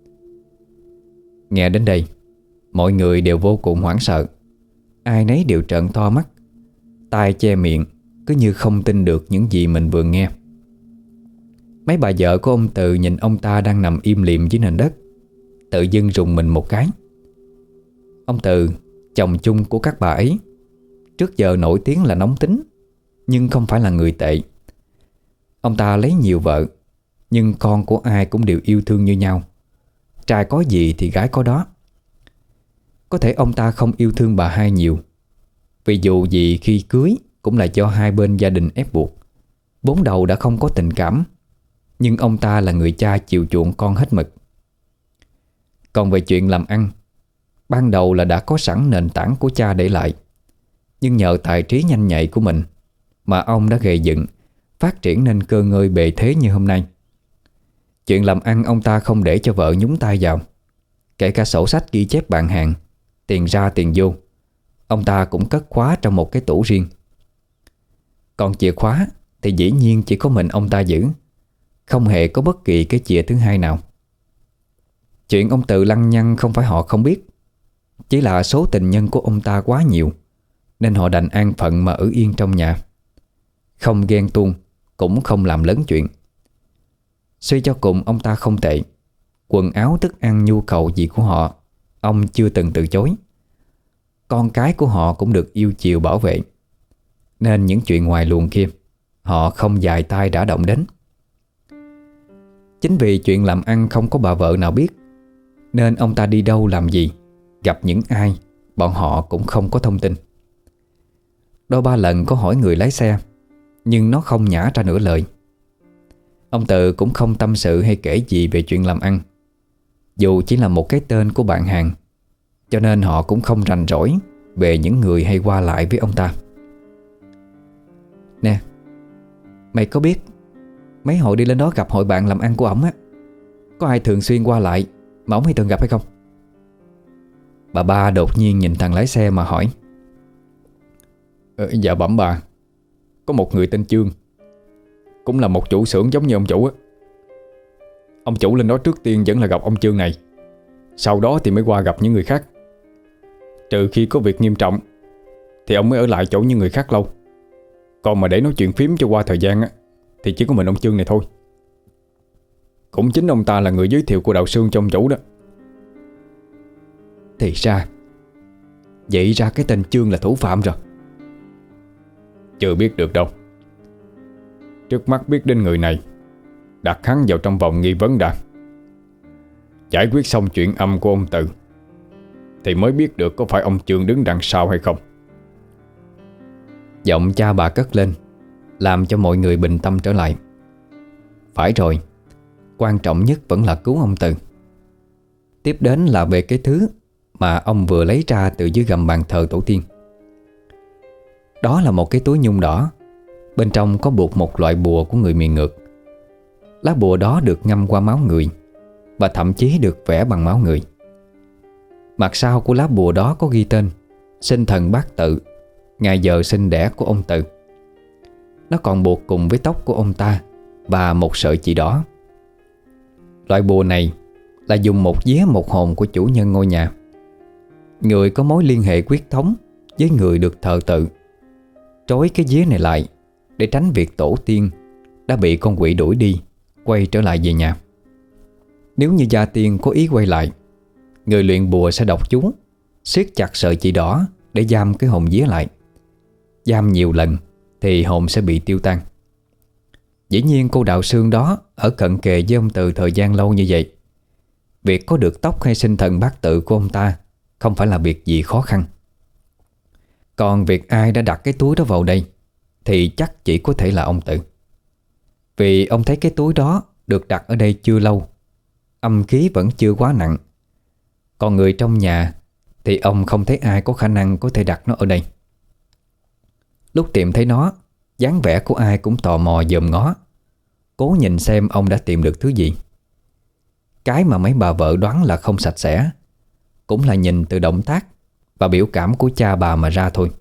Nghe đến đây, mọi người đều vô cùng hoảng sợ. Ai nấy đều trợn to mắt, tai che miệng, cứ như không tin được những gì mình vừa nghe. Mấy bà vợ của ông Từ nhìn ông ta đang nằm im lìm dưới nền đất, tự dưng rùng mình một cái. Ông Từ, chồng chung của các bà ấy, trước giờ nổi tiếng là nóng tính, nhưng không phải là người tệ. Ông ta lấy nhiều vợ, nhưng con của ai cũng đều yêu thương như nhau. Trai có gì thì gái có đó. Có thể ông ta không yêu thương bà hai nhiều, vì dù gì khi cưới cũng là do hai bên gia đình ép buộc. Vốn đầu đã không có tình cảm, nhưng ông ta là người cha chiều chuộng con hết mực. Còn về chuyện làm ăn, ban đầu là đã có sẵn nền tảng của cha để lại, nhưng nhờ tài trí nhanh nhạy của mình mà ông đã gầy dựng, phát triển nên cơ ngơi bề thế như hôm nay. Chuyện làm ăn ông ta không để cho vợ nhúng tay vào. Kể cả sổ sách ghi chép bàn hàng, tiền ra tiền vô, ông ta cũng cất khóa trong một cái tủ riêng. Còn chìa khóa thì dĩ nhiên chỉ có mình ông ta giữ, không hề có bất kỳ cái chìa thứ hai nào. Chuyện ông Tự lăng nhăng không phải họ không biết, chỉ là số tình nhân của ông ta quá nhiều, nên họ đành an phận mà ở yên trong nhà, không ghen tuông, cũng không làm lớn chuyện. Suy cho cùng ông ta không tệ. Quần áo, thức ăn, nhu cầu gì của họ ông chưa từng từ chối. Con cái của họ cũng được yêu chiều bảo vệ, nên những chuyện ngoài luồng kia họ không dài tay đã động đến. Chính vì chuyện làm ăn không có bà vợ nào biết, nên ông ta đi đâu làm gì, gặp những ai, bọn họ cũng không có thông tin. Đôi ba lần có hỏi người lái xe, nhưng nó không nhả ra nửa lời. Ông Tự cũng không tâm sự hay kể gì về chuyện làm ăn. Dù chỉ là một cái tên của bạn hàng, cho nên họ cũng không rành rỗi về những người hay qua lại với ông ta. Nè, mày có biết mấy hội đi lên đó gặp hội bạn làm ăn của ổng á, có ai thường xuyên qua lại mà ổng hay thường gặp hay không? Bà ba đột nhiên nhìn thằng lái xe mà hỏi. ờ, Dạ bẩm bà, có một người tên Chương, cũng là một chủ xưởng giống như ông chủ á. Ông chủ lên đó trước tiên vẫn là gặp ông Chương này, sau đó thì mới qua gặp những người khác. Trừ khi có việc nghiêm trọng thì ông mới ở lại chỗ những người khác lâu. Còn mà để nói chuyện phím cho qua thời gian á, thì chỉ có mình ông Chương này thôi. Cũng chính ông ta là người giới thiệu của đạo Sương cho ông chủ đó. Thì ra Vậy ra cái tên Chương là thủ phạm rồi. Chưa biết được đâu. Trước mắt biết đến người này, đặt hắn vào trong vòng nghi vấn đã. Giải quyết xong chuyện âm của ông Từ thì mới biết được có phải ông Chương đứng đằng sau hay không. Giọng cha bà cất lên, làm cho mọi người bình tâm trở lại. Phải rồi, quan trọng nhất vẫn là cứu ông Từ. Tiếp đến là về cái thứ mà ông vừa lấy ra từ dưới gầm bàn thờ tổ tiên. Đó là một cái túi nhung đỏ, bên trong có buộc một loại bùa của người miền ngược. Lá bùa đó được ngâm qua máu người, và thậm chí được vẽ bằng máu người. Mặt sau của lá bùa đó có ghi tên sinh thần Bát Tự, ngày giờ sinh đẻ của ông Từ. Nó còn buộc cùng với tóc của ông ta và một sợi chỉ đỏ. Loại bùa này là dùng một vía một hồn của chủ nhân ngôi nhà, người có mối liên hệ huyết thống với người được thờ tự, trói cái vía này lại để tránh việc tổ tiên đã bị con quỷ đuổi đi quay trở lại về nhà. Nếu như gia tiên có ý quay lại, người luyện bùa sẽ đọc chú, siết chặt sợi chỉ đỏ để giam cái hồn vía lại. Giam nhiều lần thì hồn sẽ bị tiêu tan. Dĩ nhiên cô đạo Sương đó ở cận kề với ông Từ thời gian lâu như vậy, việc có được tóc hay sinh thần Bát Tự của ông ta không phải là việc gì khó khăn. Còn việc ai đã đặt cái túi đó vào đây thì chắc chỉ có thể là ông Từ. Vì ông thấy cái túi đó được đặt ở đây chưa lâu, âm khí vẫn chưa quá nặng. Còn người trong nhà thì ông không thấy ai có khả năng có thể đặt nó ở đây. Lúc tìm thấy nó, dáng vẻ của ai cũng tò mò dòm ngó, cố nhìn xem ông đã tìm được thứ gì. Cái mà mấy bà vợ đoán là không sạch sẽ cũng là nhìn từ động tác và biểu cảm của cha bà mà ra thôi.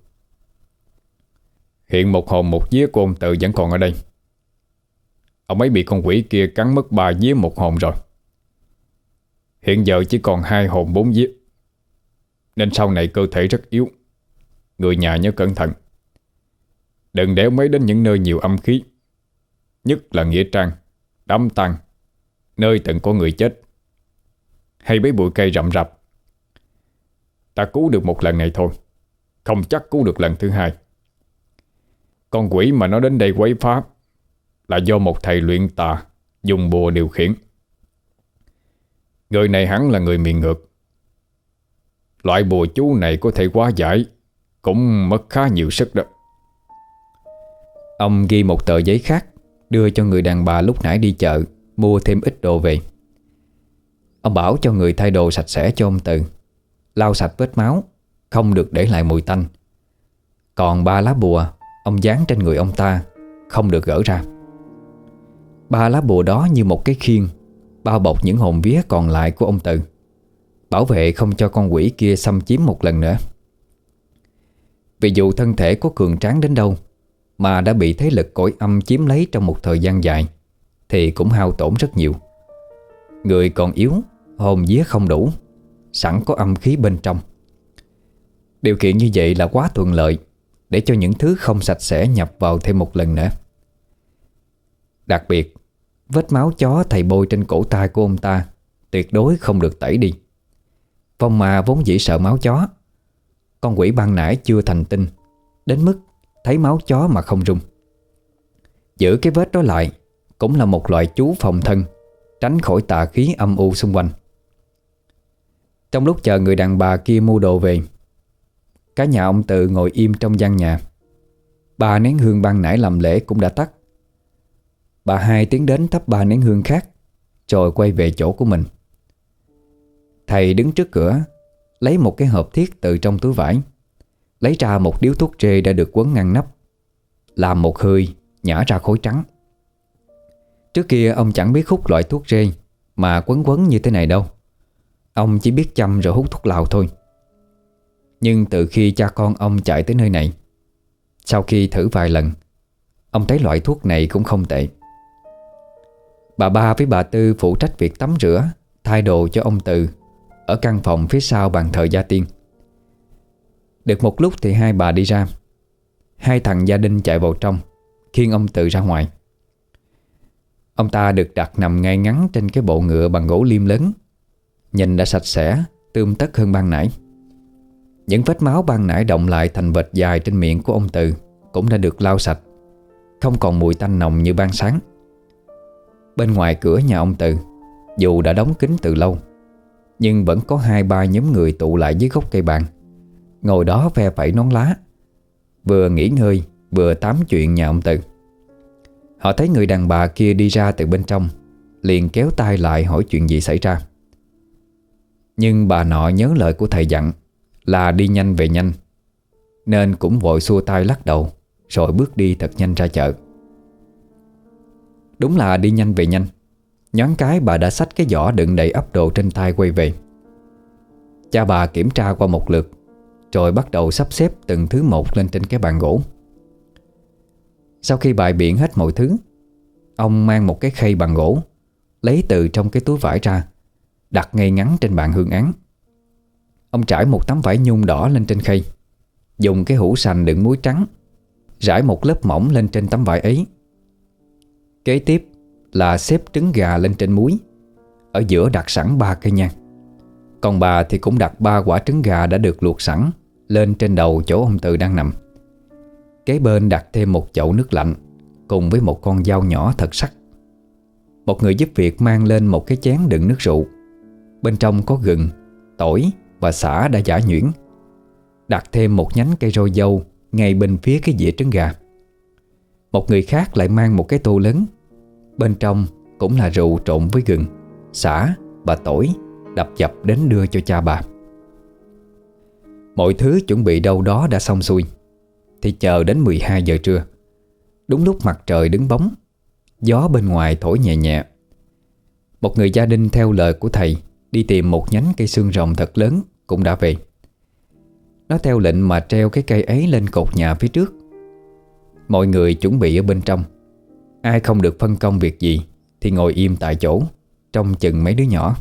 Hiện một hồn một vía của ông Tự vẫn còn ở đây. Ông ấy bị con quỷ kia cắn mất ba vía một hồn rồi. Hiện giờ chỉ còn hai hồn bốn vía, nên sau này cơ thể rất yếu. Người nhà nhớ cẩn thận, đừng để ông ấy đến những nơi nhiều âm khí, nhất là nghĩa trang, đám tang, nơi từng có người chết, hay mấy bụi cây rậm rạp. Ta cứu được một lần này thôi, không chắc cứu được lần thứ hai. Con quỷ mà nó đến đây quấy phá là do một thầy luyện tà dùng bùa điều khiển. Người này hẳn là người miền ngược. Loại bùa chú này có thể hóa giải cũng mất khá nhiều sức đó. Ông ghi một tờ giấy khác đưa cho người đàn bà lúc nãy đi chợ mua thêm ít đồ về. Ông bảo cho người thay đồ sạch sẽ cho ông Từ, lau sạch vết máu, không được để lại mùi tanh. Còn ba lá bùa ông dán trên người ông ta không được gỡ ra. Ba lá bùa đó như một cái khiên bao bọc những hồn vía còn lại của ông Từ, bảo vệ không cho con quỷ kia xâm chiếm một lần nữa. Vì dù thân thể có cường tráng đến đâu mà đã bị thế lực cõi âm chiếm lấy trong một thời gian dài thì cũng hao tổn rất nhiều. Người còn yếu, hồn vía không đủ, sẵn có âm khí bên trong. Điều kiện như vậy là quá thuận lợi để cho những thứ không sạch sẽ nhập vào thêm một lần nữa. Đặc biệt, vết máu chó thầy bôi trên cổ tay của ông ta tuyệt đối không được tẩy đi. Vong ma vốn dĩ sợ máu chó. Con quỷ ban nãy chưa thành tinh đến mức thấy máu chó mà không rung. Giữ cái vết đó lại cũng là một loại chú phòng thân, tránh khỏi tà khí âm u xung quanh. Trong lúc chờ người đàn bà kia mua đồ về, cả nhà ông Tự ngồi im trong gian nhà. Ba nén hương ban nãy làm lễ cũng đã tắt. Bà hai tiến đến thắp ba nén hương khác, rồi quay về chỗ của mình. Thầy đứng trước cửa, lấy một cái hộp thiết từ trong túi vải, lấy ra một điếu thuốc rê đã được quấn ngăn nắp, làm một hơi nhả ra khói trắng. Trước kia ông chẳng biết hút loại thuốc rê mà quấn quấn như thế này đâu. Ông chỉ biết chăm rồi hút thuốc lào thôi. Nhưng từ khi cha con ông chạy tới nơi này, sau khi thử vài lần, ông thấy loại thuốc này cũng không tệ. Bà Ba với bà Tư phụ trách việc tắm rửa, thay đồ cho ông Từ ở căn phòng phía sau bàn thờ gia tiên. Được một lúc thì hai bà đi ra. Hai thằng gia đình chạy vào trong, khiêng ông Từ ra ngoài. Ông ta được đặt nằm ngay ngắn trên cái bộ ngựa bằng gỗ liêm lớn, nhìn đã sạch sẽ, tươm tất hơn ban nãy. Những vết máu ban nãy động lại thành vệt dài trên miệng của ông Từ cũng đã được lau sạch, không còn mùi tanh nồng như ban sáng. Bên ngoài cửa nhà ông Từ, dù đã đóng kín từ lâu, nhưng vẫn có hai ba nhóm người tụ lại dưới gốc cây bàng, ngồi đó ve vẩy nón lá, vừa nghỉ ngơi vừa tám chuyện nhà ông Từ. Họ thấy người đàn bà kia đi ra từ bên trong, liền kéo tay lại hỏi chuyện gì xảy ra. Nhưng bà nọ nhớ lời của thầy dặn là đi nhanh về nhanh, nên cũng vội xua tay lắc đầu, rồi bước đi thật nhanh ra chợ. Đúng là đi nhanh về nhanh, nhoáng cái bà đã xách cái giỏ đựng đầy ắp đồ trên tay quay về. Cha bà kiểm tra qua một lượt, rồi bắt đầu sắp xếp từng thứ một lên trên cái bàn gỗ. Sau khi bày biện hết mọi thứ, ông mang một cái khay bằng gỗ, lấy từ trong cái túi vải ra, đặt ngay ngắn trên bàn hương án. Ông trải một tấm vải nhung đỏ lên trên khay, dùng cái hũ sành đựng muối trắng rải một lớp mỏng lên trên tấm vải ấy. Kế tiếp là xếp trứng gà lên trên muối, ở giữa đặt sẵn ba cây nhang. Còn bà thì cũng đặt ba quả trứng gà đã được luộc sẵn lên trên đầu chỗ ông Từ đang nằm. Kế bên đặt thêm một chậu nước lạnh cùng với một con dao nhỏ thật sắc. Một người giúp việc mang lên một cái chén đựng nước rượu, bên trong có gừng, tỏi và sả đã giã nhuyễn. Đặt thêm một nhánh cây roi dâu ngay bên phía cái dĩa trứng gà. Một người khác lại mang một cái tô lớn, bên trong cũng là rượu trộn với gừng, sả và tỏi, đập dập đến đưa cho cha bà. Mọi thứ chuẩn bị đâu đó đã xong xuôi, thì chờ đến mười hai giờ trưa, đúng lúc mặt trời đứng bóng, gió bên ngoài thổi nhẹ nhẹ. Một người gia đình theo lời của thầy đi tìm một nhánh cây xương rồng thật lớn cũng đã về. Nó theo lệnh mà treo cái cây ấy lên cột nhà phía trước. Mọi người chuẩn bị ở bên trong, ai không được phân công việc gì thì ngồi im tại chỗ, trông chừng mấy đứa nhỏ.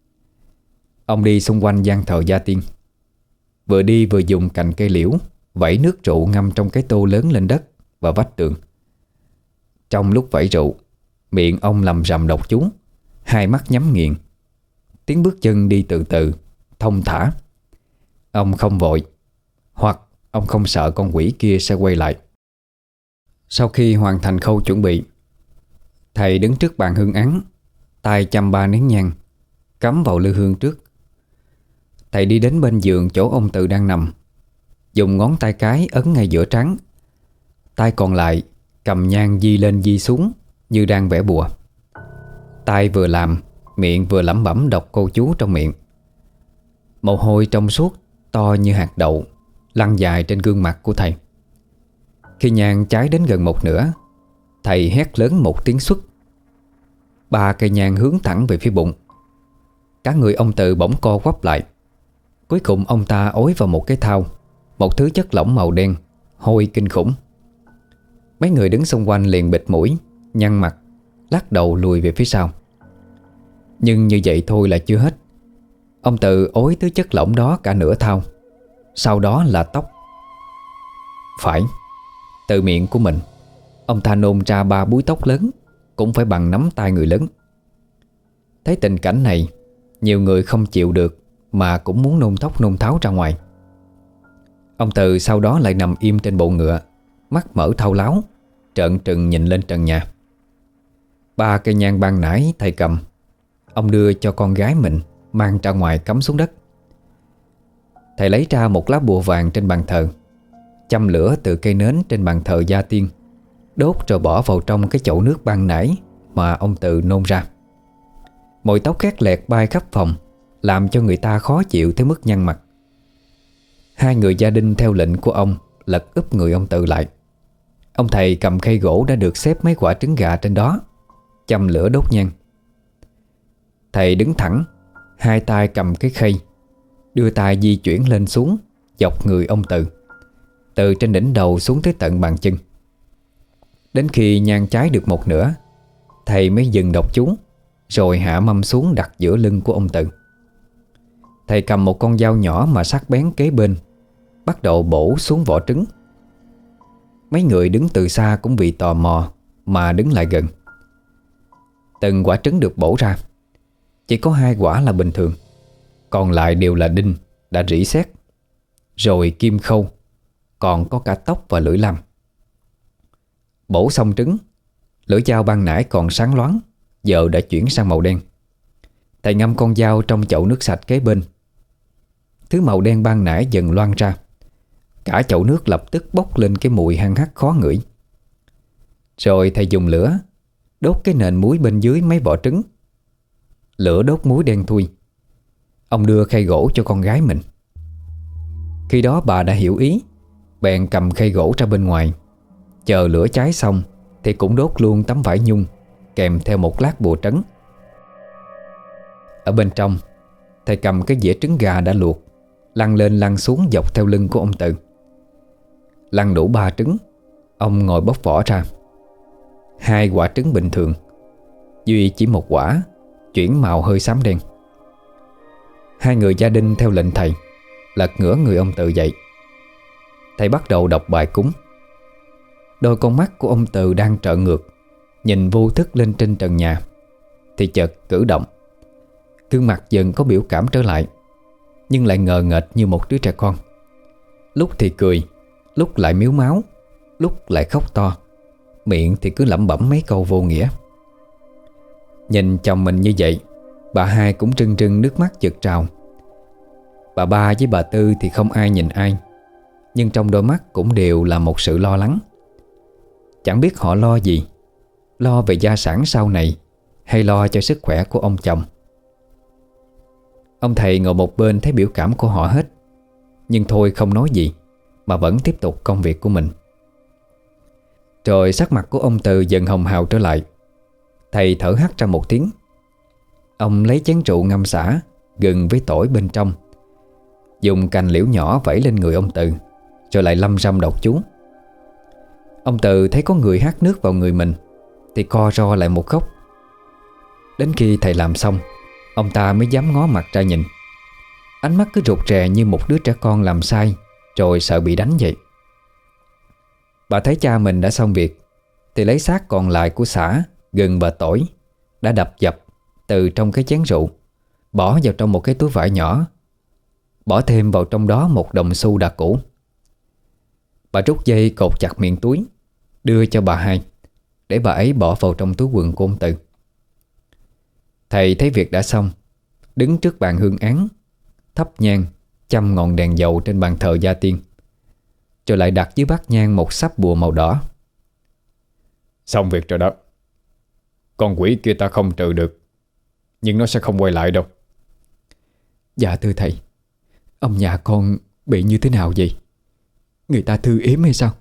Ông đi xung quanh gian thờ gia tiên, vừa đi vừa dùng cành cây liễu vẩy nước rượu ngâm trong cái tô lớn lên đất và vách tường. Trong lúc vẩy rượu, miệng ông lầm rầm đọc chú, hai mắt nhắm nghiền. Tiếng bước chân đi từ từ, thông thả. Ông không vội, hoặc ông không sợ con quỷ kia sẽ quay lại. Sau khi hoàn thành khâu chuẩn bị, thầy đứng trước bàn hương án, tay chăm ba nén nhang, cắm vào lư hương trước. Thầy đi đến bên giường chỗ ông Từ đang nằm, dùng ngón tay cái ấn ngay giữa trán, tay còn lại cầm nhang di lên di xuống như đang vẽ bùa. Tay vừa làm, miệng vừa lẩm bẩm đọc câu chú trong miệng. Mồ hôi trong suốt to như hạt đậu lăn dài trên gương mặt của thầy. Khi nhang cháy đến gần một nửa, thầy hét lớn một tiếng xuất. Ba cây nhang hướng thẳng về phía bụng. Cả người ông Từ bỗng co quắp lại. Cuối cùng ông ta ối vào một cái thau, một thứ chất lỏng màu đen, hôi kinh khủng. Mấy người đứng xung quanh liền bịt mũi, nhăn mặt, lắc đầu lùi về phía sau. Nhưng như vậy thôi là chưa hết. Ông Từ ối thứ chất lỏng đó cả nửa thau, sau đó là tóc. Phải, từ miệng của mình ông ta nôn ra ba búi tóc lớn, cũng phải bằng nắm tay người lớn. Thấy tình cảnh này, nhiều người không chịu được mà cũng muốn nôn tóc nôn tháo ra ngoài. Ông Từ sau đó lại nằm im trên bộ ngựa, mắt mở thao láo, trợn trừng nhìn lên trần nhà. Ba cây nhang ban nãy thầy cầm, ông đưa cho con gái mình mang ra ngoài cắm xuống đất. Thầy lấy ra một lá bùa vàng trên bàn thờ, châm lửa từ cây nến trên bàn thờ gia tiên, đốt rồi bỏ vào trong cái chậu nước ban nãy mà ông Từ nôn ra. Mồi tóc khét lẹt bay khắp phòng, làm cho người ta khó chịu tới mức nhăn mặt. Hai người gia đình theo lệnh của ông lật úp người ông Từ lại. Ông thầy cầm khay gỗ đã được xếp mấy quả trứng gà trên đó, châm lửa đốt nhang. Thầy đứng thẳng, hai tay cầm cái khay, đưa tay di chuyển lên xuống dọc người ông Từ, từ trên đỉnh đầu xuống tới tận bàn chân. Đến khi nhang cháy được một nửa, Thầy mới dừng đọc chú, rồi hạ mâm xuống đặt giữa lưng của ông Từ. Thầy cầm một con dao nhỏ mà sắc bén kế bên, bắt đầu bổ xuống vỏ trứng. Mấy người đứng từ xa cũng vì tò mò mà đứng lại gần. Từng quả trứng được bổ ra, chỉ có hai quả là bình thường, còn lại đều là đinh đã rỉ sét, rồi kim khâu, còn có cả tóc và lưỡi lam. Bổ xong trứng, lưỡi dao ban nãy còn sáng loáng giờ đã chuyển sang màu đen. Thầy ngâm con dao trong chậu nước sạch kế bên. Thứ màu đen ban nãy dần loang ra. Cả chậu nước lập tức bốc lên cái mùi hăng hắc khó ngửi. Rồi thầy dùng lửa đốt cái nền muối bên dưới mấy vỏ trứng. Lửa đốt muối đen thui. Ông đưa khay gỗ cho con gái mình. Khi đó bà đã hiểu ý, bèn cầm khay gỗ ra bên ngoài. Chờ lửa cháy xong thì cũng đốt luôn tấm vải nhung kèm theo một lát bùa trấn. Ở bên trong, thầy cầm cái dĩa trứng gà đã luộc, lăn lên lăn xuống dọc theo lưng của ông Từ. Lăn đủ ba trứng, ông ngồi bóc vỏ ra. Hai quả trứng bình thường, duy chỉ một quả chuyển màu hơi xám đen. Hai người gia đình theo lệnh thầy lật ngửa người ông Từ dậy. Thầy bắt đầu đọc bài cúng. Đôi con mắt của ông Từ đang trợn ngược, nhìn vô thức lên trên trần nhà, thì chợt cử động. Gương mặt dần có biểu cảm trở lại, nhưng lại ngờ nghệch như một đứa trẻ con. Lúc thì cười, lúc lại miếu máu, lúc lại khóc to, miệng thì cứ lẩm bẩm mấy câu vô nghĩa. Nhìn chồng mình như vậy, bà hai cũng trưng trưng nước mắt chực trào. Bà ba với bà Tư thì không ai nhìn ai, nhưng trong đôi mắt cũng đều là một sự lo lắng. Chẳng biết họ lo gì, lo về gia sản sau này hay lo cho sức khỏe của ông chồng. Ông thầy ngồi một bên thấy biểu cảm của họ hết, nhưng thôi không nói gì, mà vẫn tiếp tục công việc của mình. Rồi sắc mặt của ông Từ dần hồng hào trở lại. Thầy thở hắt ra một tiếng. Ông lấy chén rượu ngâm xả gừng với tỏi bên trong, dùng cành liễu nhỏ vẩy lên người ông Từ, rồi lại lâm râm đọc chú. Ông Từ thấy có người hắt nước vào người mình thì co ro lại một góc. Đến khi thầy làm xong, ông ta mới dám ngó mặt ra nhìn. Ánh mắt cứ rụt rè như một đứa trẻ con làm sai rồi sợ bị đánh vậy. Bà thấy cha mình đã xong việc thì lấy xác còn lại của sả, gừng và tỏi đã đập dập từ trong cái chén rượu, bỏ vào trong một cái túi vải nhỏ, bỏ thêm vào trong đó một đồng xu đã cũ. Bà rút dây cột chặt miệng túi, đưa cho bà hai, để bà ấy bỏ vào trong túi quần của ông Từ. Thầy thấy việc đã xong, đứng trước bàn hương án, thắp nhang, châm ngọn đèn dầu trên bàn thờ gia tiên, rồi lại đặt dưới bát nhang một sắp bùa màu đỏ. Xong việc rồi đó. Con quỷ kia ta không trừ được, nhưng nó sẽ không quay lại đâu. Dạ thưa thầy, ông nhà con bị như thế nào vậy? Người ta thư yếm hay sao?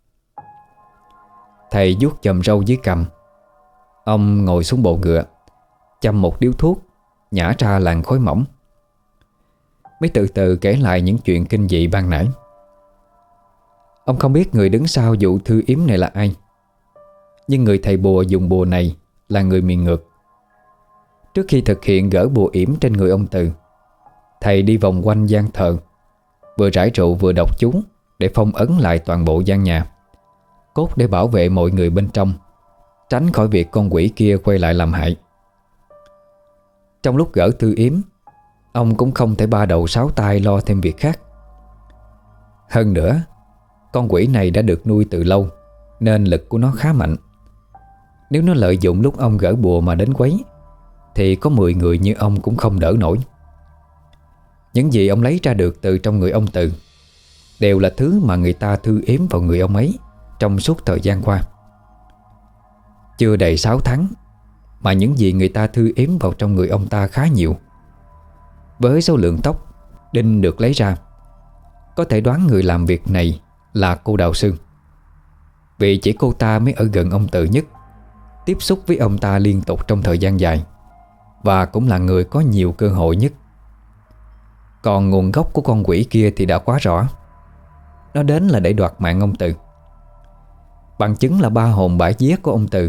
Thầy vuốt chòm râu dưới cằm. Ông ngồi xuống bộ ngựa, châm một điếu thuốc, nhả ra làn khói mỏng, mới từ từ kể lại những chuyện kinh dị ban nãy. Ông không biết người đứng sau vụ thư yếm này là ai, nhưng người thầy bùa dùng bùa này là người miền ngược. Trước khi thực hiện gỡ bùa yểm trên người ông Từ, thầy đi vòng quanh gian thờ, vừa rải rượu vừa đọc chú để phong ấn lại toàn bộ gian nhà, cốt để bảo vệ mọi người bên trong, tránh khỏi việc con quỷ kia quay lại làm hại. Trong lúc gỡ thư yếm, ông cũng không thể ba đầu sáu tay lo thêm việc khác. Hơn nữa, con quỷ này đã được nuôi từ lâu, nên lực của nó khá mạnh. Nếu nó lợi dụng lúc ông gỡ bùa mà đến quấy, thì có mười người như ông cũng không đỡ nổi. Những gì ông lấy ra được từ trong người ông Từ đều là thứ mà người ta thư yếm vào người ông ấy trong suốt thời gian qua. Chưa đầy sáu tháng mà những gì người ta thư yếm vào trong người ông ta khá nhiều. Với số lượng tóc, đinh được lấy ra, có thể đoán người làm việc này là cô Đào Sương, vì chỉ cô ta mới ở gần ông Từ nhất, tiếp xúc với ông ta liên tục trong thời gian dài, và cũng là người có nhiều cơ hội nhất. Còn nguồn gốc của con quỷ kia thì đã quá rõ. Nó đến là để đoạt mạng ông Từ. Bằng chứng là ba hồn bãi vía của ông Từ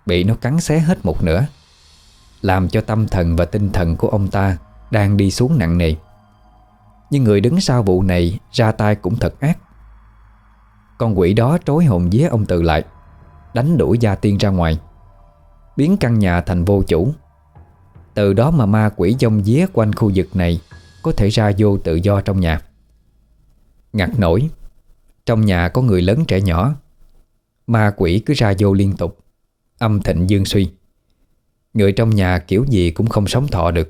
bị nó cắn xé hết một nửa, làm cho tâm thần và tinh thần của ông ta đang đi xuống nặng nề. Nhưng người đứng sau vụ này ra tay cũng thật ác. Con quỷ đó trối hồn vía ông Từ lại, đánh đuổi gia tiên ra ngoài, biến căn nhà thành vô chủ. Từ đó mà ma quỷ dông vía quanh khu vực này có thể ra vô tự do trong nhà. Ngặt nổi, trong nhà có người lớn trẻ nhỏ, ma quỷ cứ ra vô liên tục, âm thịnh dương suy. Người trong nhà kiểu gì cũng không sống thọ được.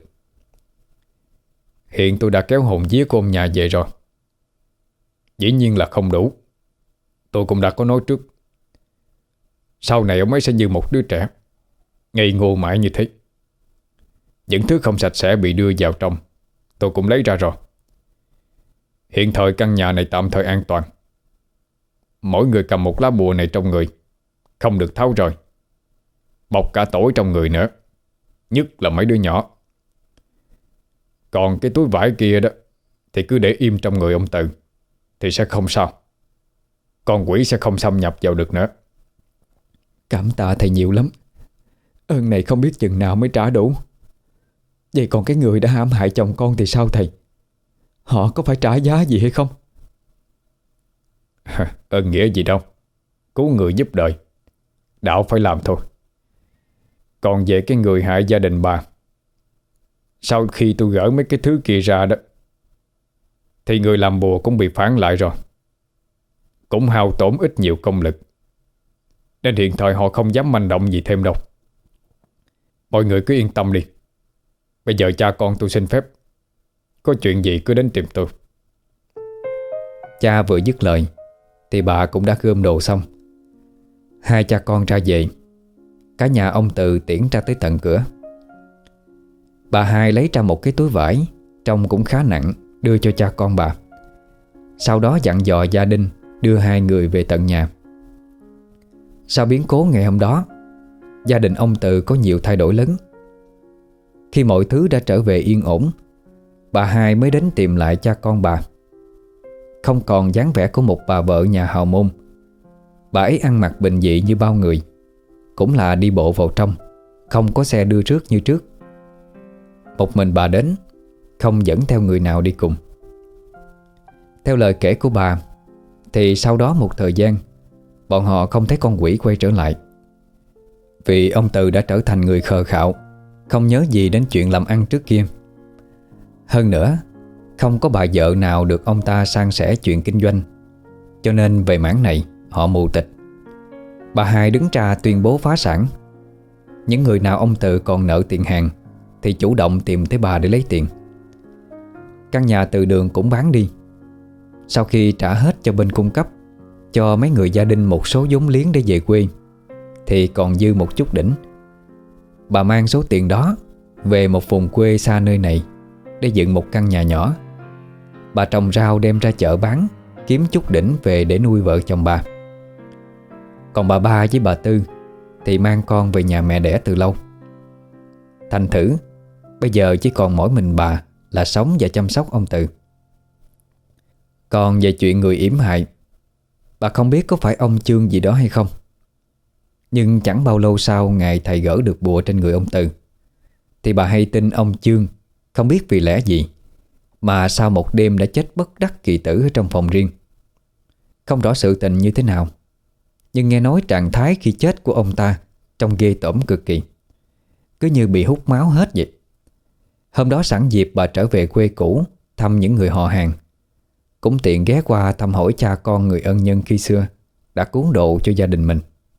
Hiện tôi đã kéo hồn vía của ông nhà về rồi. Dĩ nhiên là không đủ. Tôi cũng đã có nói trước, sau này ông ấy sẽ như một đứa trẻ, ngây ngô mãi như thế. Những thứ không sạch sẽ bị đưa vào trong tôi cũng lấy ra rồi. Hiện thời căn nhà này tạm thời an toàn. Mỗi người cầm một lá bùa này trong người, không được tháo rời, bọc cả tổ trong người nữa, nhất là mấy đứa nhỏ. Còn cái túi vải kia đó thì cứ để im trong người ông Từ thì sẽ không sao. Con quỷ sẽ không xâm nhập vào được nữa. Cảm tạ thầy nhiều lắm. Ơn này không biết chừng nào mới trả đủ. Vậy còn cái người đã hãm hại chồng con thì sao thầy? Họ có phải trả giá gì hay không? Ơn nghĩa gì đâu, cứu người giúp đời, đạo phải làm thôi. Còn về cái người hại gia đình bà, sau khi tôi gỡ mấy cái thứ kia ra đó thì người làm bùa cũng bị phản lại rồi, cũng hao tổn ít nhiều công lực, nên hiện thời họ không dám manh động gì thêm đâu. Mọi người cứ yên tâm đi. Bây giờ cha con tôi xin phép, có chuyện gì cứ đến tìm tôi. Cha vừa dứt lời thì bà cũng đã gom đồ xong. Hai cha con ra về. Cả nhà ông Từ tiễn ra tới tận cửa. Bà hai lấy ra một cái túi vải trông cũng khá nặng, đưa cho cha con bà. Sau đó dặn dò gia đình đưa hai người về tận nhà. Sau biến cố ngày hôm đó, gia đình ông Từ có nhiều thay đổi lớn. Khi mọi thứ đã trở về yên ổn, bà hai mới đến tìm lại cha con bà. Không còn dáng vẻ của một bà vợ nhà hào môn. Bà ấy ăn mặc bình dị như bao người, cũng là đi bộ vào trong, không có xe đưa rước như trước. Một mình bà đến, không dẫn theo người nào đi cùng. Theo lời kể của bà thì sau đó một thời gian, bọn họ không thấy con quỷ quay trở lại. Vì ông Từ đã trở thành người khờ khạo, không nhớ gì đến chuyện làm ăn trước kia. Hơn nữa, không có bà vợ nào được ông ta san sẻ chuyện kinh doanh, cho nên về mảng này họ mù tịch. Bà hai đứng ra tuyên bố phá sản. Những người nào ông Từ còn nợ tiền hàng thì chủ động tìm tới bà để lấy tiền. Căn nhà từ đường cũng bán đi. Sau khi trả hết cho bên cung cấp, cho mấy người gia đình một số vốn liếng để về quê, thì còn dư một chút đỉnh. Bà mang số tiền đó về một vùng quê xa nơi này để dựng một căn nhà nhỏ. Bà trồng rau đem ra chợ bán, kiếm chút đỉnh về để nuôi vợ chồng bà. Còn bà ba với bà Tư thì mang con về nhà mẹ đẻ từ lâu. Thành thử bây giờ chỉ còn mỗi mình bà là sống và chăm sóc ông Từ. Còn về chuyện người yểm hại, bà không biết có phải ông Chương gì đó hay không. Nhưng chẳng bao lâu sau ngày thầy gỡ được bùa trên người ông Từ, thì bà hay tin ông Chương không biết vì lẽ gì mà sau một đêm đã chết bất đắc kỳ tử ở trong phòng riêng. Không rõ sự tình như thế nào, nhưng nghe nói trạng thái khi chết của ông ta trông ghê tởm cực kỳ, cứ như bị hút máu hết vậy. Hôm đó sẵn dịp bà trở về quê cũ thăm những người họ hàng, cũng tiện ghé qua thăm hỏi cha con người ân nhân khi xưa đã cứu độ cho gia đình mình.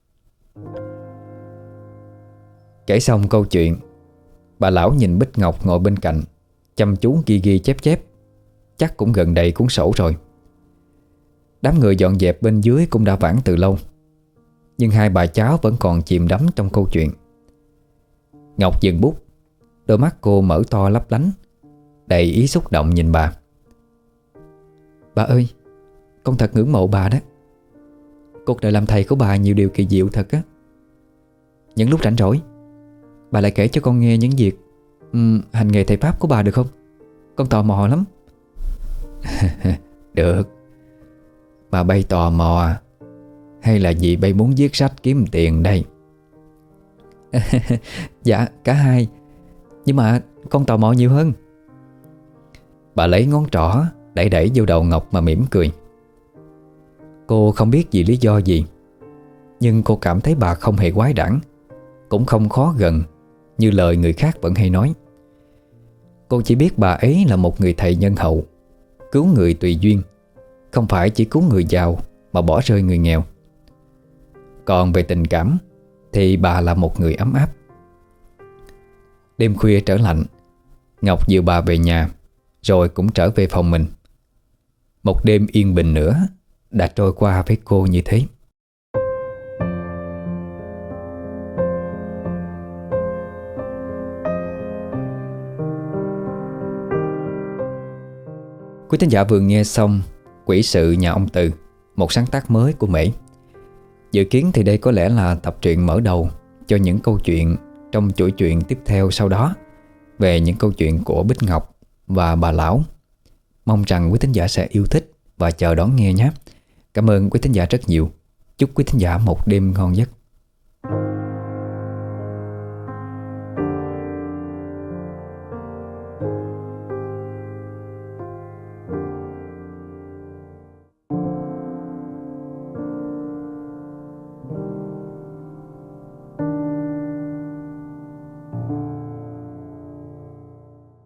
Kể xong câu chuyện, bà lão nhìn Bích Ngọc ngồi bên cạnh, chăm chú ghi ghi chép chép. Chắc cũng gần đầy cuốn sổ rồi. Đám người dọn dẹp bên dưới cũng đã vãng từ lâu, nhưng hai bà cháu vẫn còn chìm đắm trong câu chuyện. Ngọc dừng bút, đôi mắt cô mở to lấp lánh, đầy ý xúc động nhìn bà. Bà ơi, con thật ngưỡng mộ bà đó. Cuộc đời làm thầy của bà nhiều điều kỳ diệu thật á. Những lúc rảnh rỗi, bà lại kể cho con nghe những việc um, hành nghề thầy Pháp của bà được không? Con tò mò lắm. Được. Bà bay tò mò hay là vì bay muốn viết sách kiếm tiền đây? Dạ cả hai. Nhưng mà con tò mò nhiều hơn. Bà lấy ngón trỏ đẩy đẩy vô đầu Ngọc mà mỉm cười. Cô không biết vì lý do gì, nhưng cô cảm thấy bà không hề quái đản, cũng không khó gần như lời người khác vẫn hay nói. Cô chỉ biết bà ấy là một người thầy nhân hậu, cứu người tùy duyên, không phải chỉ cứu người giàu mà bỏ rơi người nghèo. Còn về tình cảm thì bà là một người ấm áp. Đêm khuya trở lạnh, Ngọc dìu bà về nhà, rồi cũng trở về phòng mình. Một đêm yên bình nữa đã trôi qua với cô như thế. Quý thính giả vừa nghe xong Quỷ sự nhà ông Từ, một sáng tác mới của Mễ. Dự kiến thì đây có lẽ là tập truyện mở đầu cho những câu chuyện trong chuỗi chuyện tiếp theo sau đó, về những câu chuyện của Bích Ngọc và bà Lão. Mong rằng quý thính giả sẽ yêu thích và chờ đón nghe nhé. Cảm ơn quý thính giả rất nhiều. Chúc quý thính giả một đêm ngon giấc.